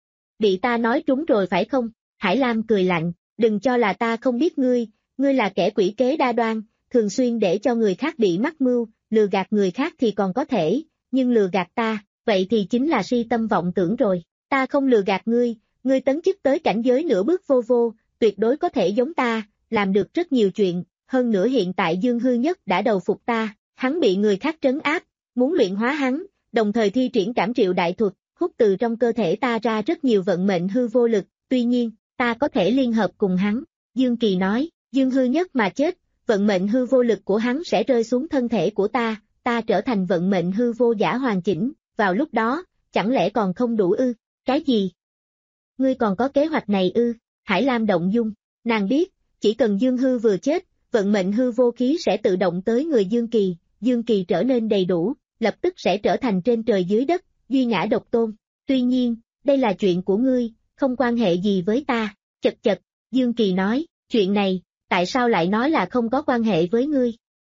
Speaker 2: Bị ta nói trúng rồi phải không? Hải Lam cười lạnh, đừng cho là ta không biết ngươi, ngươi là kẻ quỷ kế đa đoan, thường xuyên để cho người khác bị mắc mưu, lừa gạt người khác thì còn có thể, nhưng lừa gạt ta, vậy thì chính là si tâm vọng tưởng rồi. Ta không lừa gạt ngươi, ngươi tấn chức tới cảnh giới nửa bước vô vô, tuyệt đối có thể giống ta, làm được rất nhiều chuyện, hơn nữa hiện tại Dương Hư Nhất đã đầu phục ta, hắn bị người khác trấn áp, muốn luyện hóa hắn, đồng thời thi triển cảm triệu đại thuật, hút từ trong cơ thể ta ra rất nhiều vận mệnh hư vô lực, tuy nhiên, ta có thể liên hợp cùng hắn. Dương Kỳ nói, Dương Hư Nhất mà chết, vận mệnh hư vô lực của hắn sẽ rơi xuống thân thể của ta, ta trở thành vận mệnh hư vô giả hoàn chỉnh, vào lúc đó, chẳng lẽ còn không đủ ư? Cái gì? Ngươi còn có kế hoạch này ư? Hải Lam động dung, nàng biết, chỉ cần Dương Hư vừa chết, vận mệnh hư vô khí sẽ tự động tới người Dương Kỳ, Dương Kỳ trở nên đầy đủ, lập tức sẽ trở thành trên trời dưới đất, duy ngã độc tôn. Tuy nhiên, đây là chuyện của ngươi, không quan hệ gì với ta. Chật chật, Dương Kỳ nói, chuyện này, tại sao lại nói là không có quan hệ với ngươi?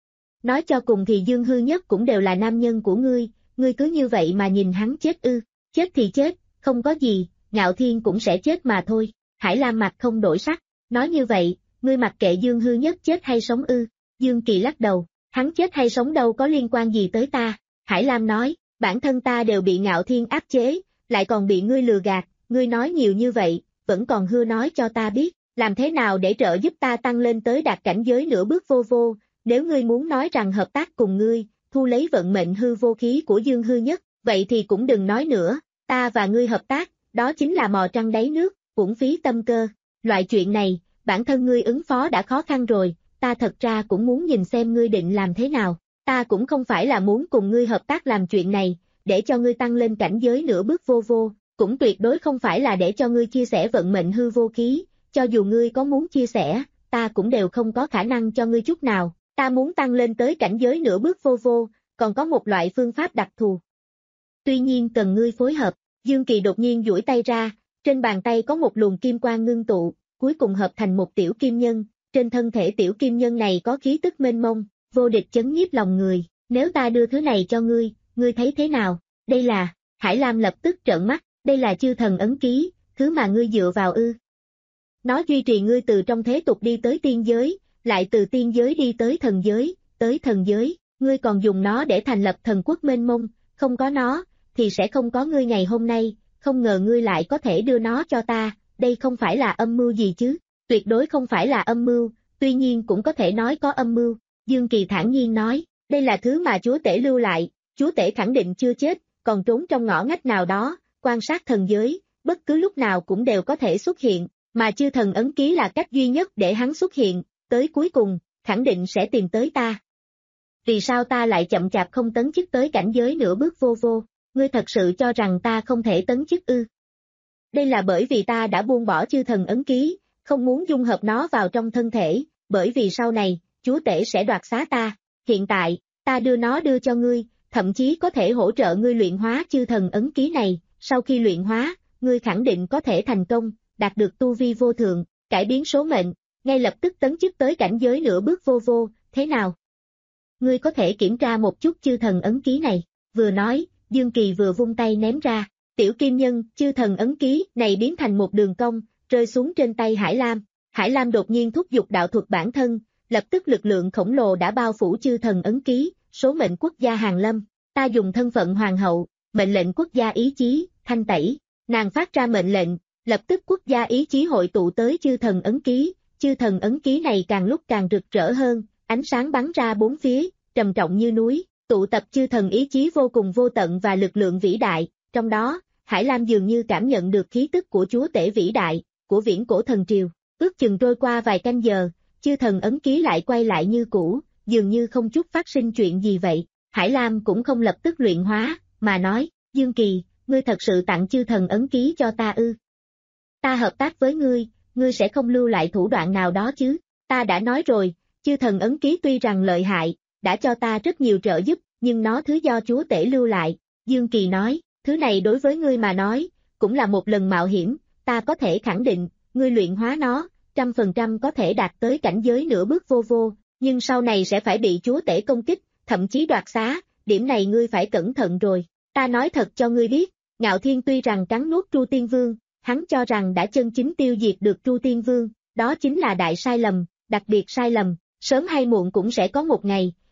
Speaker 2: Nói cho cùng thì Dương Hư Nhất cũng đều là nam nhân của ngươi, ngươi cứ như vậy mà nhìn hắn chết ư? Chết thì chết, không có gì, Ngạo Thiên cũng sẽ chết mà thôi. Hải Lam mặt không đổi sắc, nói như vậy, ngươi mặc kệ Dương Hư Nhất chết hay sống ư? Dương Kỳ lắc đầu, hắn chết hay sống đâu có liên quan gì tới ta. Hải Lam nói, bản thân ta đều bị Ngạo Thiên áp chế, lại còn bị ngươi lừa gạt, ngươi nói nhiều như vậy, vẫn còn hưa nói cho ta biết, làm thế nào để trợ giúp ta tăng lên tới đạt cảnh giới nửa bước vô vô, nếu ngươi muốn nói rằng hợp tác cùng ngươi, thu lấy vận mệnh hư vô khí của Dương Hư Nhất, vậy thì cũng đừng nói nữa, ta và ngươi hợp tác, đó chính là mò trăng đáy nước, uổng phí tâm cơ, loại chuyện này, bản thân ngươi ứng phó đã khó khăn rồi, ta thật ra cũng muốn nhìn xem ngươi định làm thế nào, ta cũng không phải là muốn cùng ngươi hợp tác làm chuyện này, để cho ngươi tăng lên cảnh giới nửa bước vô vô, cũng tuyệt đối không phải là để cho ngươi chia sẻ vận mệnh hư vô khí, cho dù ngươi có muốn chia sẻ, ta cũng đều không có khả năng cho ngươi chút nào, ta muốn tăng lên tới cảnh giới nửa bước vô vô, còn có một loại phương pháp đặc thù. Tuy nhiên cần ngươi phối hợp, Dương Kỳ đột nhiên duỗi tay ra, trên bàn tay có một luồng kim quang ngưng tụ, cuối cùng hợp thành một tiểu kim nhân, trên thân thể tiểu kim nhân này có khí tức mênh mông, vô địch chấn nhiếp lòng người, nếu ta đưa thứ này cho ngươi, ngươi thấy thế nào? Đây là, Hải Lam lập tức trợn mắt, đây là chư thần ấn ký, thứ mà ngươi dựa vào ư? Nó duy trì ngươi từ trong thế tục đi tới tiên giới, lại từ tiên giới đi tới thần giới, tới thần giới, ngươi còn dùng nó để thành lập thần quốc mênh mông, không có nó, thì sẽ không có ngươi ngày hôm nay, không ngờ ngươi lại có thể đưa nó cho ta, đây không phải là âm mưu gì chứ, tuyệt đối không phải là âm mưu, tuy nhiên cũng có thể nói có âm mưu, Dương Kỳ thản nhiên nói, đây là thứ mà chúa tể lưu lại, chúa tể khẳng định chưa chết, còn trốn trong ngõ ngách nào đó, quan sát thần giới, bất cứ lúc nào cũng đều có thể xuất hiện, mà chư thần ấn ký là cách duy nhất để hắn xuất hiện, tới cuối cùng, khẳng định sẽ tìm tới ta. Vì sao ta lại chậm chạp không tấn chức tới cảnh giới nửa bước vô vô, ngươi thật sự cho rằng ta không thể tấn chức ư? Đây là bởi vì ta đã buông bỏ chư thần ấn ký, không muốn dung hợp nó vào trong thân thể, bởi vì sau này, chúa tể sẽ đoạt xá ta, hiện tại, ta đưa nó đưa cho ngươi, thậm chí có thể hỗ trợ ngươi luyện hóa chư thần ấn ký này, sau khi luyện hóa, ngươi khẳng định có thể thành công, đạt được tu vi vô thượng, cải biến số mệnh, ngay lập tức tấn chức tới cảnh giới nửa bước vô vô, thế nào? Ngươi có thể kiểm tra một chút chư thần ấn ký này, vừa nói, Dương Kỳ vừa vung tay ném ra, tiểu kim nhân, chư thần ấn ký này biến thành một đường cong, rơi xuống trên tay Hải Lam, Hải Lam đột nhiên thúc giục đạo thuật bản thân, lập tức lực lượng khổng lồ đã bao phủ chư thần ấn ký, số mệnh quốc gia hàng lâm, ta dùng thân phận hoàng hậu, mệnh lệnh quốc gia ý chí, thanh tẩy, nàng phát ra mệnh lệnh, lập tức quốc gia ý chí hội tụ tới chư thần ấn ký, chư thần ấn ký này càng lúc càng rực rỡ hơn, ánh sáng bắn ra bốn phía, trầm trọng như núi, tụ tập chư thần ý chí vô cùng vô tận và lực lượng vĩ đại, trong đó, Hải Lam dường như cảm nhận được khí tức của chúa tể vĩ đại, của viễn cổ thần triều, ước chừng trôi qua vài canh giờ, chư thần ấn ký lại quay lại như cũ, dường như không chút phát sinh chuyện gì vậy, Hải Lam cũng không lập tức luyện hóa, mà nói, Dương Kỳ, ngươi thật sự tặng chư thần ấn ký cho ta ư? Ta hợp tác với ngươi, ngươi sẽ không lưu lại thủ đoạn nào đó chứ, ta đã nói rồi, chư thần ấn ký tuy rằng lợi hại, đã cho ta rất nhiều trợ giúp, nhưng nó thứ do chúa tể lưu lại, Dương Kỳ nói, thứ này đối với ngươi mà nói, cũng là một lần mạo hiểm, ta có thể khẳng định, ngươi luyện hóa nó, trăm phần trăm có thể đạt tới cảnh giới nửa bước vô vô, nhưng sau này sẽ phải bị chúa tể công kích, thậm chí đoạt xá, điểm này ngươi phải cẩn thận rồi, ta nói thật cho ngươi biết, Ngạo Thiên tuy rằng cắn nuốt Tru Tiên Vương, hắn cho rằng đã chân chính tiêu diệt được Tru Tiên Vương, đó chính là đại sai lầm, đặc biệt sai lầm, sớm hay muộn cũng sẽ có một ngày,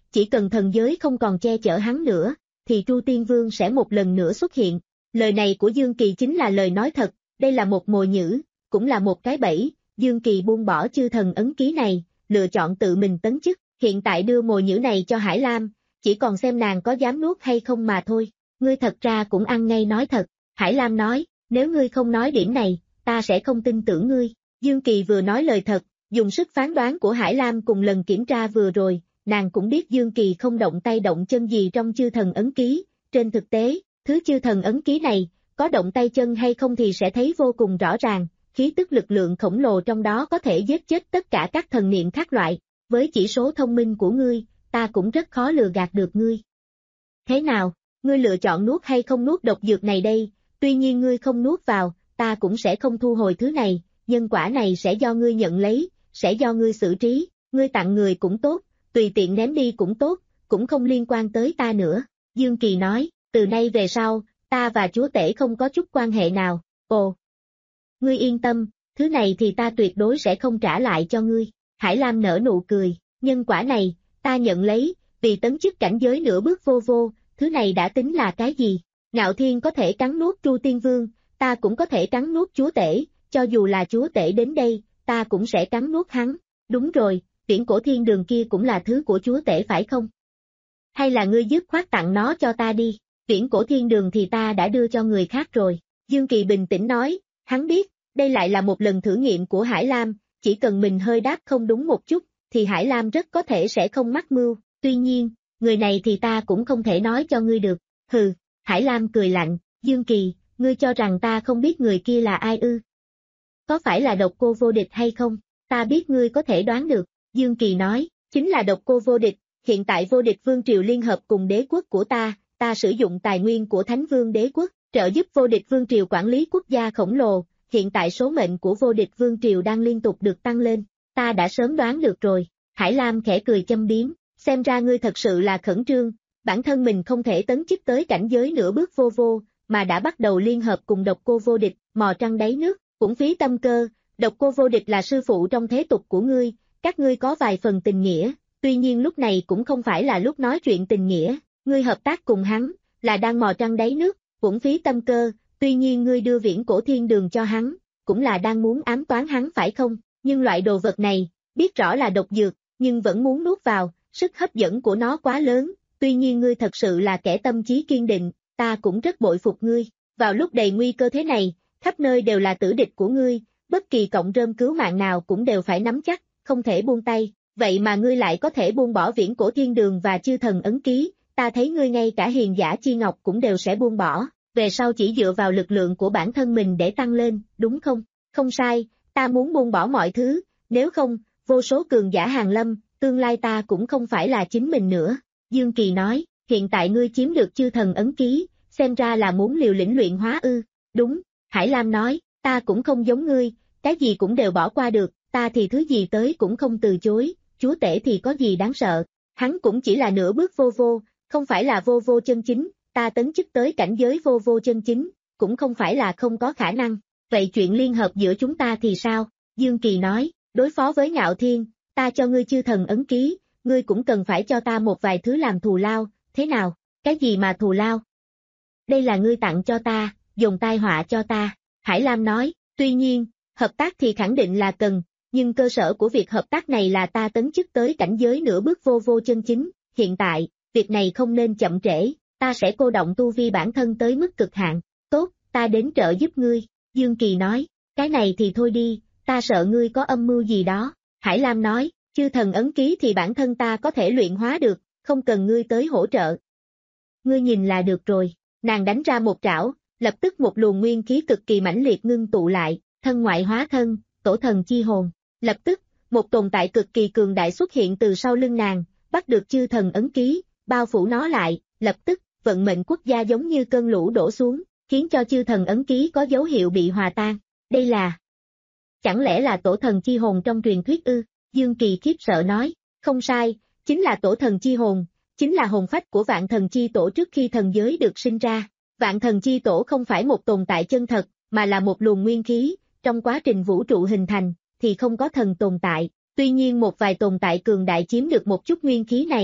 Speaker 2: chỉ cần thần giới không còn che chở hắn nữa, thì Tru Tiên Vương sẽ một lần nữa xuất hiện. Lời này của Dương Kỳ chính là lời nói thật, đây là một mồi nhử, cũng là một cái bẫy. Dương Kỳ buông bỏ chư thần ấn ký này, lựa chọn tự mình tấn chức, hiện tại đưa mồi nhử này cho Hải Lam, chỉ còn xem nàng có dám nuốt hay không mà thôi. Ngươi thật ra cũng ăn ngay nói thật. Hải Lam nói, nếu ngươi không nói điểm này, ta sẽ không tin tưởng ngươi. Dương Kỳ vừa nói lời thật, dùng sức phán đoán của Hải Lam cùng lần kiểm tra vừa rồi, nàng cũng biết Dương Kỳ không động tay động chân gì trong chư thần ấn ký. Trên thực tế, thứ chư thần ấn ký này, có động tay chân hay không thì sẽ thấy vô cùng rõ ràng, khí tức lực lượng khổng lồ trong đó có thể giết chết tất cả các thần niệm khác loại. Với chỉ số thông minh của ngươi, ta cũng rất khó lừa gạt được ngươi. Thế nào, ngươi lựa chọn nuốt hay không nuốt độc dược này đây? Tuy nhiên ngươi không nuốt vào, ta cũng sẽ không thu hồi thứ này, nhân quả này sẽ do ngươi nhận lấy, sẽ do ngươi xử trí, ngươi tặng người cũng tốt, tùy tiện ném đi cũng tốt, cũng không liên quan tới ta nữa. Dương Kỳ nói, từ nay về sau, ta và chúa tể không có chút quan hệ nào. Ồ, ngươi yên tâm, thứ này thì ta tuyệt đối sẽ không trả lại cho ngươi. Hải Lam nở nụ cười, nhân quả này, ta nhận lấy, vì tấn chức cảnh giới nửa bước vô vô, thứ này đã tính là cái gì? Ngạo Thiên có thể cắn nuốt Tru Tiên Vương, ta cũng có thể cắn nuốt chúa tể, cho dù là chúa tể đến đây, ta cũng sẽ cắn nuốt hắn. Đúng rồi, viễn cổ thiên đường kia cũng là thứ của chúa tể phải không? Hay là ngươi dứt khoát tặng nó cho ta đi, viễn cổ thiên đường thì ta đã đưa cho người khác rồi. Dương Kỳ bình tĩnh nói, hắn biết, đây lại là một lần thử nghiệm của Hải Lam, chỉ cần mình hơi đáp không đúng một chút, thì Hải Lam rất có thể sẽ không mắc mưu, tuy nhiên, người này thì ta cũng không thể nói cho ngươi được. Hừ, Hải Lam cười lạnh, Dương Kỳ, ngươi cho rằng ta không biết người kia là ai ư? Có phải là Độc Cô Vô Địch hay không? Ta biết ngươi có thể đoán được. Dương Kỳ nói, chính là Độc Cô Vô Địch, hiện tại Vô Địch Vương Triều liên hợp cùng đế quốc của ta, ta sử dụng tài nguyên của Thánh Vương đế quốc, trợ giúp Vô Địch Vương Triều quản lý quốc gia khổng lồ, hiện tại số mệnh của Vô Địch Vương Triều đang liên tục được tăng lên, ta đã sớm đoán được rồi. Hải Lam khẽ cười châm biếm, xem ra ngươi thật sự là khẩn trương, bản thân mình không thể tấn chức tới cảnh giới nửa bước vô vô, mà đã bắt đầu liên hợp cùng Độc Cô Vô Địch, mò trăng đáy nước, cũng phí tâm cơ. Độc Cô Vô Địch là sư phụ trong thế tục của ngươi, các ngươi có vài phần tình nghĩa, tuy nhiên lúc này cũng không phải là lúc nói chuyện tình nghĩa, ngươi hợp tác cùng hắn, là đang mò trăng đáy nước, cũng phí tâm cơ, tuy nhiên ngươi đưa viễn cổ thiên đường cho hắn, cũng là đang muốn ám toán hắn phải không? Nhưng loại đồ vật này, biết rõ là độc dược, nhưng vẫn muốn nuốt vào, sức hấp dẫn của nó quá lớn, tuy nhiên ngươi thật sự là kẻ tâm trí kiên định, ta cũng rất bội phục ngươi. Vào lúc đầy nguy cơ thế này, khắp nơi đều là tử địch của ngươi, bất kỳ cọng rơm cứu mạng nào cũng đều phải nắm chắc, không thể buông tay, vậy mà ngươi lại có thể buông bỏ viễn cổ thiên đường và chư thần ấn ký, ta thấy ngươi ngay cả hiền giả chi ngọc cũng đều sẽ buông bỏ, về sau chỉ dựa vào lực lượng của bản thân mình để tăng lên, đúng không? Không sai, ta muốn buông bỏ mọi thứ, nếu không, vô số cường giả hàng lâm, tương lai ta cũng không phải là chính mình nữa. Dương Kỳ nói, hiện tại ngươi chiếm được chư thần ấn ký, xem ra là muốn liều lĩnh luyện hóa ư? Đúng, Hải Lam nói, ta cũng không giống ngươi, cái gì cũng đều bỏ qua được, ta thì thứ gì tới cũng không từ chối, chúa tể thì có gì đáng sợ, hắn cũng chỉ là nửa bước vô vô, không phải là vô vô chân chính, ta tấn chức tới cảnh giới vô vô chân chính, cũng không phải là không có khả năng, vậy chuyện liên hợp giữa chúng ta thì sao? Dương Kỳ nói, đối phó với Ngạo Thiên, ta cho ngươi chư thần ấn ký, ngươi cũng cần phải cho ta một vài thứ làm thù lao, thế nào? Cái gì mà thù lao? Đây là ngươi tặng cho ta, dùng tai họa cho ta, Hải Lam nói, tuy nhiên, hợp tác thì khẳng định là cần, nhưng cơ sở của việc hợp tác này là ta tấn chức tới cảnh giới nửa bước vô vô chân chính, hiện tại, việc này không nên chậm trễ, ta sẽ cô động tu vi bản thân tới mức cực hạn, tốt, ta đến trợ giúp ngươi, Dương Kỳ nói, cái này thì thôi đi, ta sợ ngươi có âm mưu gì đó, Hải Lam nói, chư thần ấn ký thì bản thân ta có thể luyện hóa được, không cần ngươi tới hỗ trợ. Ngươi nhìn là được rồi, nàng đánh ra một trảo, lập tức một luồng nguyên khí cực kỳ mãnh liệt ngưng tụ lại, thân ngoại hóa thân, tổ thần chi hồn, lập tức, một tồn tại cực kỳ cường đại xuất hiện từ sau lưng nàng, bắt được chư thần ấn ký, bao phủ nó lại, lập tức, vận mệnh quốc gia giống như cơn lũ đổ xuống, khiến cho chư thần ấn ký có dấu hiệu bị hòa tan. Đây là... Chẳng lẽ là tổ thần chi hồn trong truyền thuyết ư? Dương Kỳ khiếp sợ nói, không sai, chính là tổ thần chi hồn, chính là hồn phách của vạn thần chi tổ trước khi thần giới được sinh ra. Vạn thần chi tổ không phải một tồn tại chân thật, mà là một luồng nguyên khí, trong quá trình vũ trụ hình thành, thì không có thần tồn tại. Tuy nhiên một vài tồn tại cường đại chiếm được một chút nguyên khí này,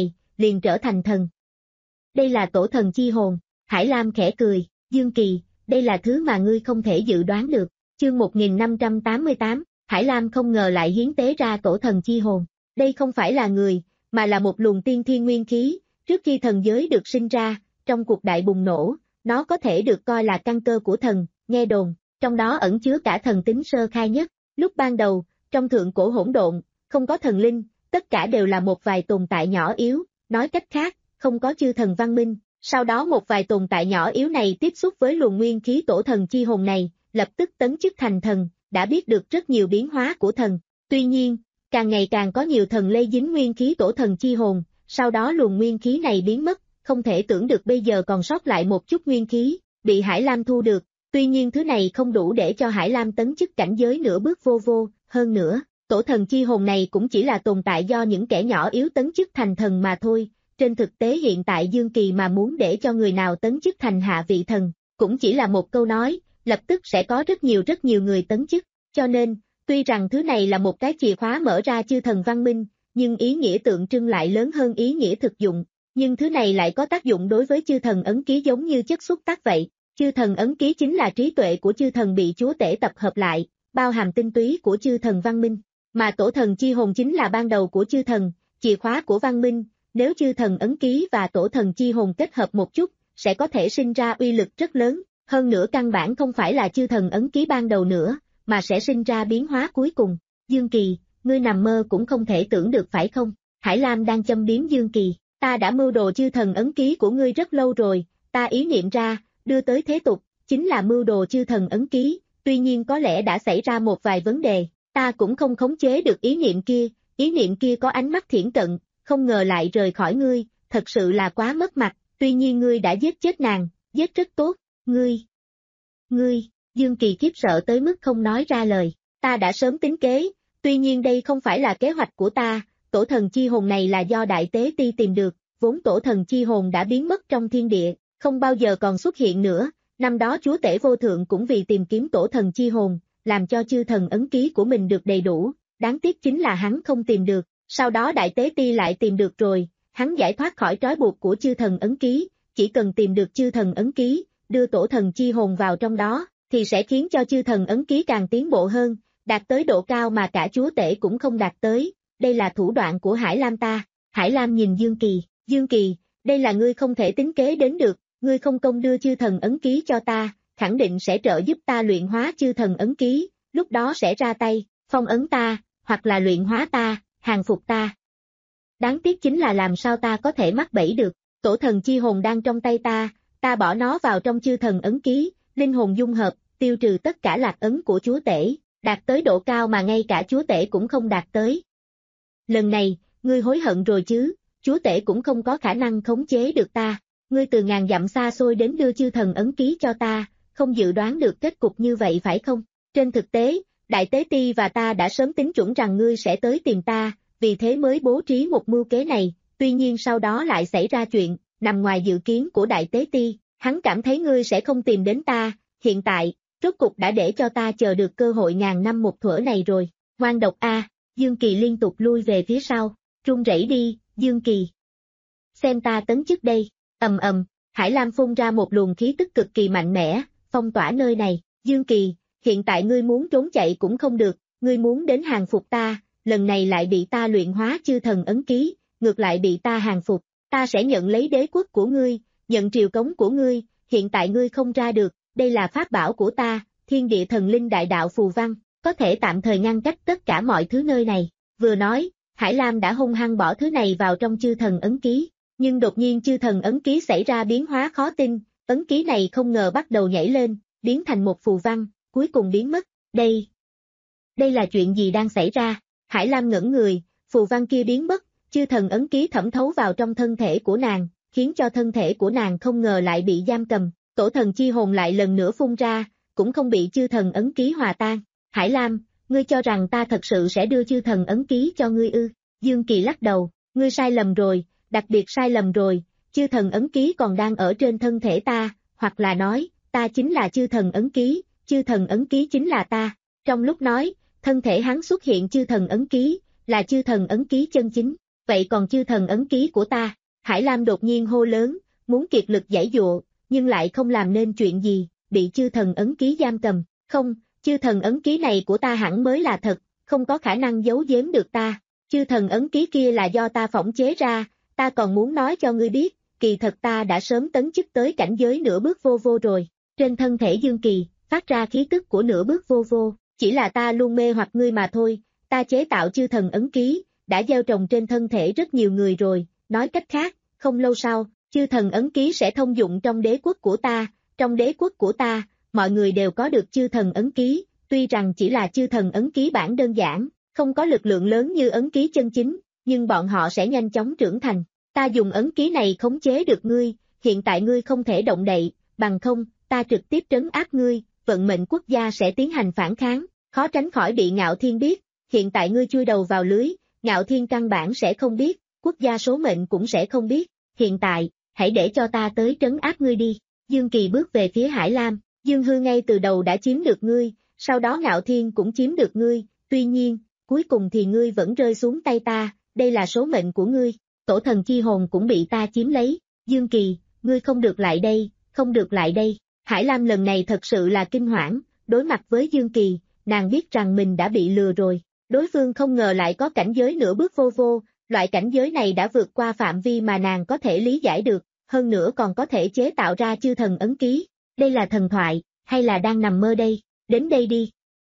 Speaker 2: liền trở thành thần. Đây là tổ thần chi hồn, Hải Lam khẽ cười, Dương Kỳ, đây là thứ mà ngươi không thể dự đoán được. Chương một nghìn năm trăm tám mươi tám, Hải Lam không ngờ lại hiến tế ra tổ thần chi hồn. Đây không phải là người, mà là một luồng tiên thiên nguyên khí, trước khi thần giới được sinh ra, trong cuộc đại bùng nổ, nó có thể được coi là căn cơ của thần, nghe đồn, trong đó ẩn chứa cả thần tính sơ khai nhất. Lúc ban đầu, trong thượng cổ hỗn độn, không có thần linh, tất cả đều là một vài tồn tại nhỏ yếu, nói cách khác, không có chư thần văn minh. Sau đó một vài tồn tại nhỏ yếu này tiếp xúc với luồng nguyên khí tổ thần chi hồn này, lập tức tấn chức thành thần, đã biết được rất nhiều biến hóa của thần. Tuy nhiên, càng ngày càng có nhiều thần lây dính nguyên khí tổ thần chi hồn, sau đó luồng nguyên khí này biến mất, không thể tưởng được bây giờ còn sót lại một chút nguyên khí, bị Hải Lam thu được. Tuy nhiên thứ này không đủ để cho Hải Lam tấn chức cảnh giới nửa bước vô vô, hơn nữa, tổ thần chi hồn này cũng chỉ là tồn tại do những kẻ nhỏ yếu tấn chức thành thần mà thôi. Trên thực tế hiện tại Dương Kỳ mà muốn để cho người nào tấn chức thành hạ vị thần, cũng chỉ là một câu nói, lập tức sẽ có rất nhiều rất nhiều người tấn chức. Cho nên, tuy rằng thứ này là một cái chìa khóa mở ra chư thần văn minh, nhưng ý nghĩa tượng trưng lại lớn hơn ý nghĩa thực dụng. Nhưng thứ này lại có tác dụng đối với chư thần ấn ký giống như chất xúc tác vậy. Chư thần ấn ký chính là trí tuệ của chư thần bị chúa tể tập hợp lại, bao hàm tinh túy của chư thần văn minh. Mà tổ thần chi hồn chính là ban đầu của chư thần, chìa khóa của văn minh. Nếu chư thần ấn ký và tổ thần chi hồn kết hợp một chút, sẽ có thể sinh ra uy lực rất lớn, hơn nữa căn bản không phải là chư thần ấn ký ban đầu nữa, mà sẽ sinh ra biến hóa cuối cùng. Dương Kỳ, ngươi nằm mơ cũng không thể tưởng được phải không? Hải Lam đang châm biếm Dương Kỳ, ta đã mưu đồ chư thần ấn ký của ngươi rất lâu rồi, ta ý niệm ra, đưa tới thế tục, chính là mưu đồ chư thần ấn ký, tuy nhiên có lẽ đã xảy ra một vài vấn đề, ta cũng không khống chế được ý niệm kia, ý niệm kia có ánh mắt thiển cận, không ngờ lại rời khỏi ngươi, thật sự là quá mất mặt, tuy nhiên ngươi đã giết chết nàng, giết rất tốt, ngươi, ngươi, Dương Kỳ khiếp sợ tới mức không nói ra lời, ta đã sớm tính kế, tuy nhiên đây không phải là kế hoạch của ta, tổ thần chi hồn này là do Đại Tế Ti tìm được, vốn tổ thần chi hồn đã biến mất trong thiên địa, không bao giờ còn xuất hiện nữa, năm đó chúa tể vô thượng cũng vì tìm kiếm tổ thần chi hồn, làm cho chư thần ấn ký của mình được đầy đủ, đáng tiếc chính là hắn không tìm được. Sau đó Đại Tế Ti lại tìm được rồi, hắn giải thoát khỏi trói buộc của chư thần ấn ký, chỉ cần tìm được chư thần ấn ký, đưa tổ thần chi hồn vào trong đó, thì sẽ khiến cho chư thần ấn ký càng tiến bộ hơn, đạt tới độ cao mà cả chúa tể cũng không đạt tới, đây là thủ đoạn của Hải Lam ta. Hải Lam nhìn Dương Kỳ, Dương Kỳ, đây là ngươi không thể tính kế đến được, ngươi không công đưa chư thần ấn ký cho ta, khẳng định sẽ trợ giúp ta luyện hóa chư thần ấn ký, lúc đó sẽ ra tay, phong ấn ta, hoặc là luyện hóa ta. Hàng phục ta. Đáng tiếc chính là làm sao ta có thể mắc bẫy được, tổ thần chi hồn đang trong tay ta, ta bỏ nó vào trong chư thần ấn ký, linh hồn dung hợp, tiêu trừ tất cả lạc ấn của chúa tể, đạt tới độ cao mà ngay cả chúa tể cũng không đạt tới. Lần này, ngươi hối hận rồi chứ, chúa tể cũng không có khả năng khống chế được ta, ngươi từ ngàn dặm xa xôi đến đưa chư thần ấn ký cho ta, không dự đoán được kết cục như vậy phải không? Trên thực tế, Đại Tế Ti và ta đã sớm tính chuẩn rằng ngươi sẽ tới tìm ta, vì thế mới bố trí một mưu kế này, tuy nhiên sau đó lại xảy ra chuyện, nằm ngoài dự kiến của Đại Tế Ti, hắn cảm thấy ngươi sẽ không tìm đến ta, hiện tại, rốt cục đã để cho ta chờ được cơ hội ngàn năm một thuở này rồi, ngoan độc a, Dương Kỳ liên tục lui về phía sau, run rẩy đi, Dương Kỳ. Xem ta tấn chức đây, ầm ầm, Hải Lam phun ra một luồng khí tức cực kỳ mạnh mẽ, phong tỏa nơi này, Dương Kỳ. Hiện tại ngươi muốn trốn chạy cũng không được, ngươi muốn đến hàng phục ta, lần này lại bị ta luyện hóa chư thần ấn ký, ngược lại bị ta hàng phục, ta sẽ nhận lấy đế quốc của ngươi, nhận triều cống của ngươi, hiện tại ngươi không ra được, đây là pháp bảo của ta, thiên địa thần linh đại đạo phù văn, có thể tạm thời ngăn cách tất cả mọi thứ nơi này. Vừa nói, Hải Lam đã hung hăng bỏ thứ này vào trong chư thần ấn ký, nhưng đột nhiên chư thần ấn ký xảy ra biến hóa khó tin, ấn ký này không ngờ bắt đầu nhảy lên, biến thành một phù văn. Cuối cùng biến mất, đây, đây là chuyện gì đang xảy ra, Hải Lam ngẩn người, phù văn kia biến mất, chư thần ấn ký thẩm thấu vào trong thân thể của nàng, khiến cho thân thể của nàng không ngờ lại bị giam cầm, tổ thần chi hồn lại lần nữa phun ra, cũng không bị chư thần ấn ký hòa tan, Hải Lam, ngươi cho rằng ta thật sự sẽ đưa chư thần ấn ký cho ngươi ư, Dương Kỳ lắc đầu, ngươi sai lầm rồi, đặc biệt sai lầm rồi, chư thần ấn ký còn đang ở trên thân thể ta, hoặc là nói, ta chính là chư thần ấn ký. Chư thần ấn ký chính là ta, trong lúc nói, thân thể hắn xuất hiện chư thần ấn ký, là chư thần ấn ký chân chính, vậy còn chư thần ấn ký của ta, Hải Lam đột nhiên hô lớn, muốn kiệt lực giãy dụa, nhưng lại không làm nên chuyện gì, bị chư thần ấn ký giam cầm. Không, chư thần ấn ký này của ta hẳn mới là thật, không có khả năng giấu giếm được ta. Chư thần ấn ký kia là do ta phỏng chế ra, ta còn muốn nói cho ngươi biết, kỳ thật ta đã sớm tấn chức tới cảnh giới nửa bước vô vô rồi. Trên thân thể Dương Kỳ, phát ra khí tức của nửa bước vô vô, chỉ là ta luôn mê hoặc ngươi mà thôi, ta chế tạo chư thần ấn ký, đã gieo trồng trên thân thể rất nhiều người rồi, nói cách khác, không lâu sau, chư thần ấn ký sẽ thông dụng trong đế quốc của ta, trong đế quốc của ta, mọi người đều có được chư thần ấn ký, tuy rằng chỉ là chư thần ấn ký bản đơn giản, không có lực lượng lớn như ấn ký chân chính, nhưng bọn họ sẽ nhanh chóng trưởng thành. Ta dùng ấn ký này khống chế được ngươi, hiện tại ngươi không thể động đậy, bằng không, ta trực tiếp trấn áp ngươi, vận mệnh quốc gia sẽ tiến hành phản kháng, khó tránh khỏi bị Ngạo Thiên biết, hiện tại ngươi chui đầu vào lưới, Ngạo Thiên căn bản sẽ không biết, quốc gia số mệnh cũng sẽ không biết, hiện tại, hãy để cho ta tới trấn áp ngươi đi. Dương Kỳ bước về phía Hải Lam, Dương Hư ngay từ đầu đã chiếm được ngươi, sau đó Ngạo Thiên cũng chiếm được ngươi, tuy nhiên, cuối cùng thì ngươi vẫn rơi xuống tay ta, đây là số mệnh của ngươi, tổ thần chi hồn cũng bị ta chiếm lấy, Dương Kỳ, ngươi không được lại đây, không được lại đây. Hải Lam lần này thật sự là kinh hoảng, đối mặt với Dương Kỳ, nàng biết rằng mình đã bị lừa rồi, đối phương không ngờ lại có cảnh giới nửa bước vô vô, loại cảnh giới này đã vượt qua phạm vi mà nàng có thể lý giải được, hơn nữa còn có thể chế tạo ra chư thần ấn ký, đây là thần thoại, hay là đang nằm mơ đây, đến đây đi.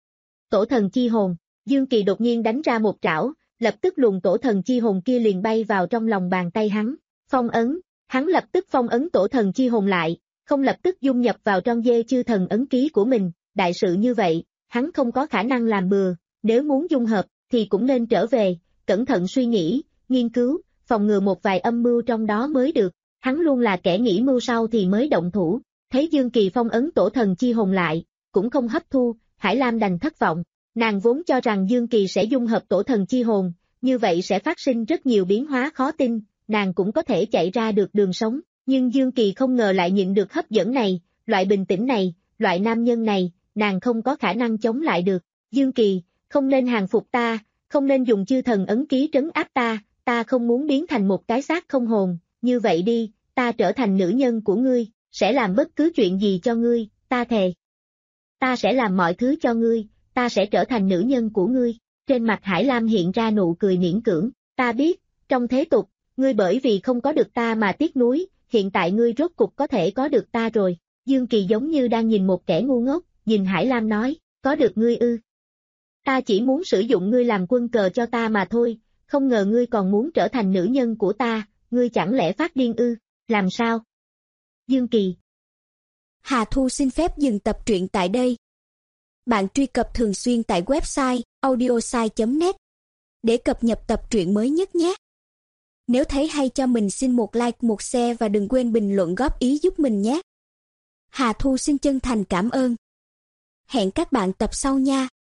Speaker 2: Tổ thần chi hồn, Dương Kỳ đột nhiên đánh ra một trảo, lập tức luồng tổ thần chi hồn kia liền bay vào trong lòng bàn tay hắn, phong ấn, hắn lập tức phong ấn tổ thần chi hồn lại, không lập tức dung nhập vào trong dê chư thần ấn ký của mình, đại sự như vậy, hắn không có khả năng làm bừa, nếu muốn dung hợp, thì cũng nên trở về, cẩn thận suy nghĩ, nghiên cứu, phòng ngừa một vài âm mưu trong đó mới được, hắn luôn là kẻ nghĩ mưu sau thì mới động thủ, thấy Dương Kỳ phong ấn tổ thần chi hồn lại, cũng không hấp thu, Hải Lam đành thất vọng, nàng vốn cho rằng Dương Kỳ sẽ dung hợp tổ thần chi hồn, như vậy sẽ phát sinh rất nhiều biến hóa khó tin, nàng cũng có thể chạy ra được đường sống. Nhưng Dương Kỳ không ngờ lại nhịn được hấp dẫn này, loại bình tĩnh này, loại nam nhân này, nàng không có khả năng chống lại được. Dương Kỳ, không nên hàng phục ta, không nên dùng chư thần ấn ký trấn áp ta, ta không muốn biến thành một cái xác không hồn, như vậy đi, ta trở thành nữ nhân của ngươi, sẽ làm bất cứ chuyện gì cho ngươi, ta thề. Ta sẽ làm mọi thứ cho ngươi, ta sẽ trở thành nữ nhân của ngươi. Trên mặt Hải Lam hiện ra nụ cười miễn cưỡng, ta biết, trong thế tục, ngươi bởi vì không có được ta mà tiếc nuối, hiện tại ngươi rốt cục có thể có được ta rồi. Dương Kỳ giống như đang nhìn một kẻ ngu ngốc, nhìn Hải Lam nói, có được ngươi ư? Ta chỉ muốn sử dụng ngươi làm quân cờ cho ta mà thôi, không ngờ ngươi còn muốn trở thành nữ nhân của ta, ngươi chẳng lẽ phát điên ư? Làm sao? Dương Kỳ.
Speaker 3: Hà Thu xin phép dừng tập truyện tại đây. Bạn truy cập thường xuyên tại website audiosai chấm net để cập nhật tập truyện mới nhất nhé. Nếu thấy hay cho mình xin một like, một share và đừng quên bình luận góp ý giúp mình nhé. Hà Thu xin chân thành cảm ơn. Hẹn các bạn tập sau nha.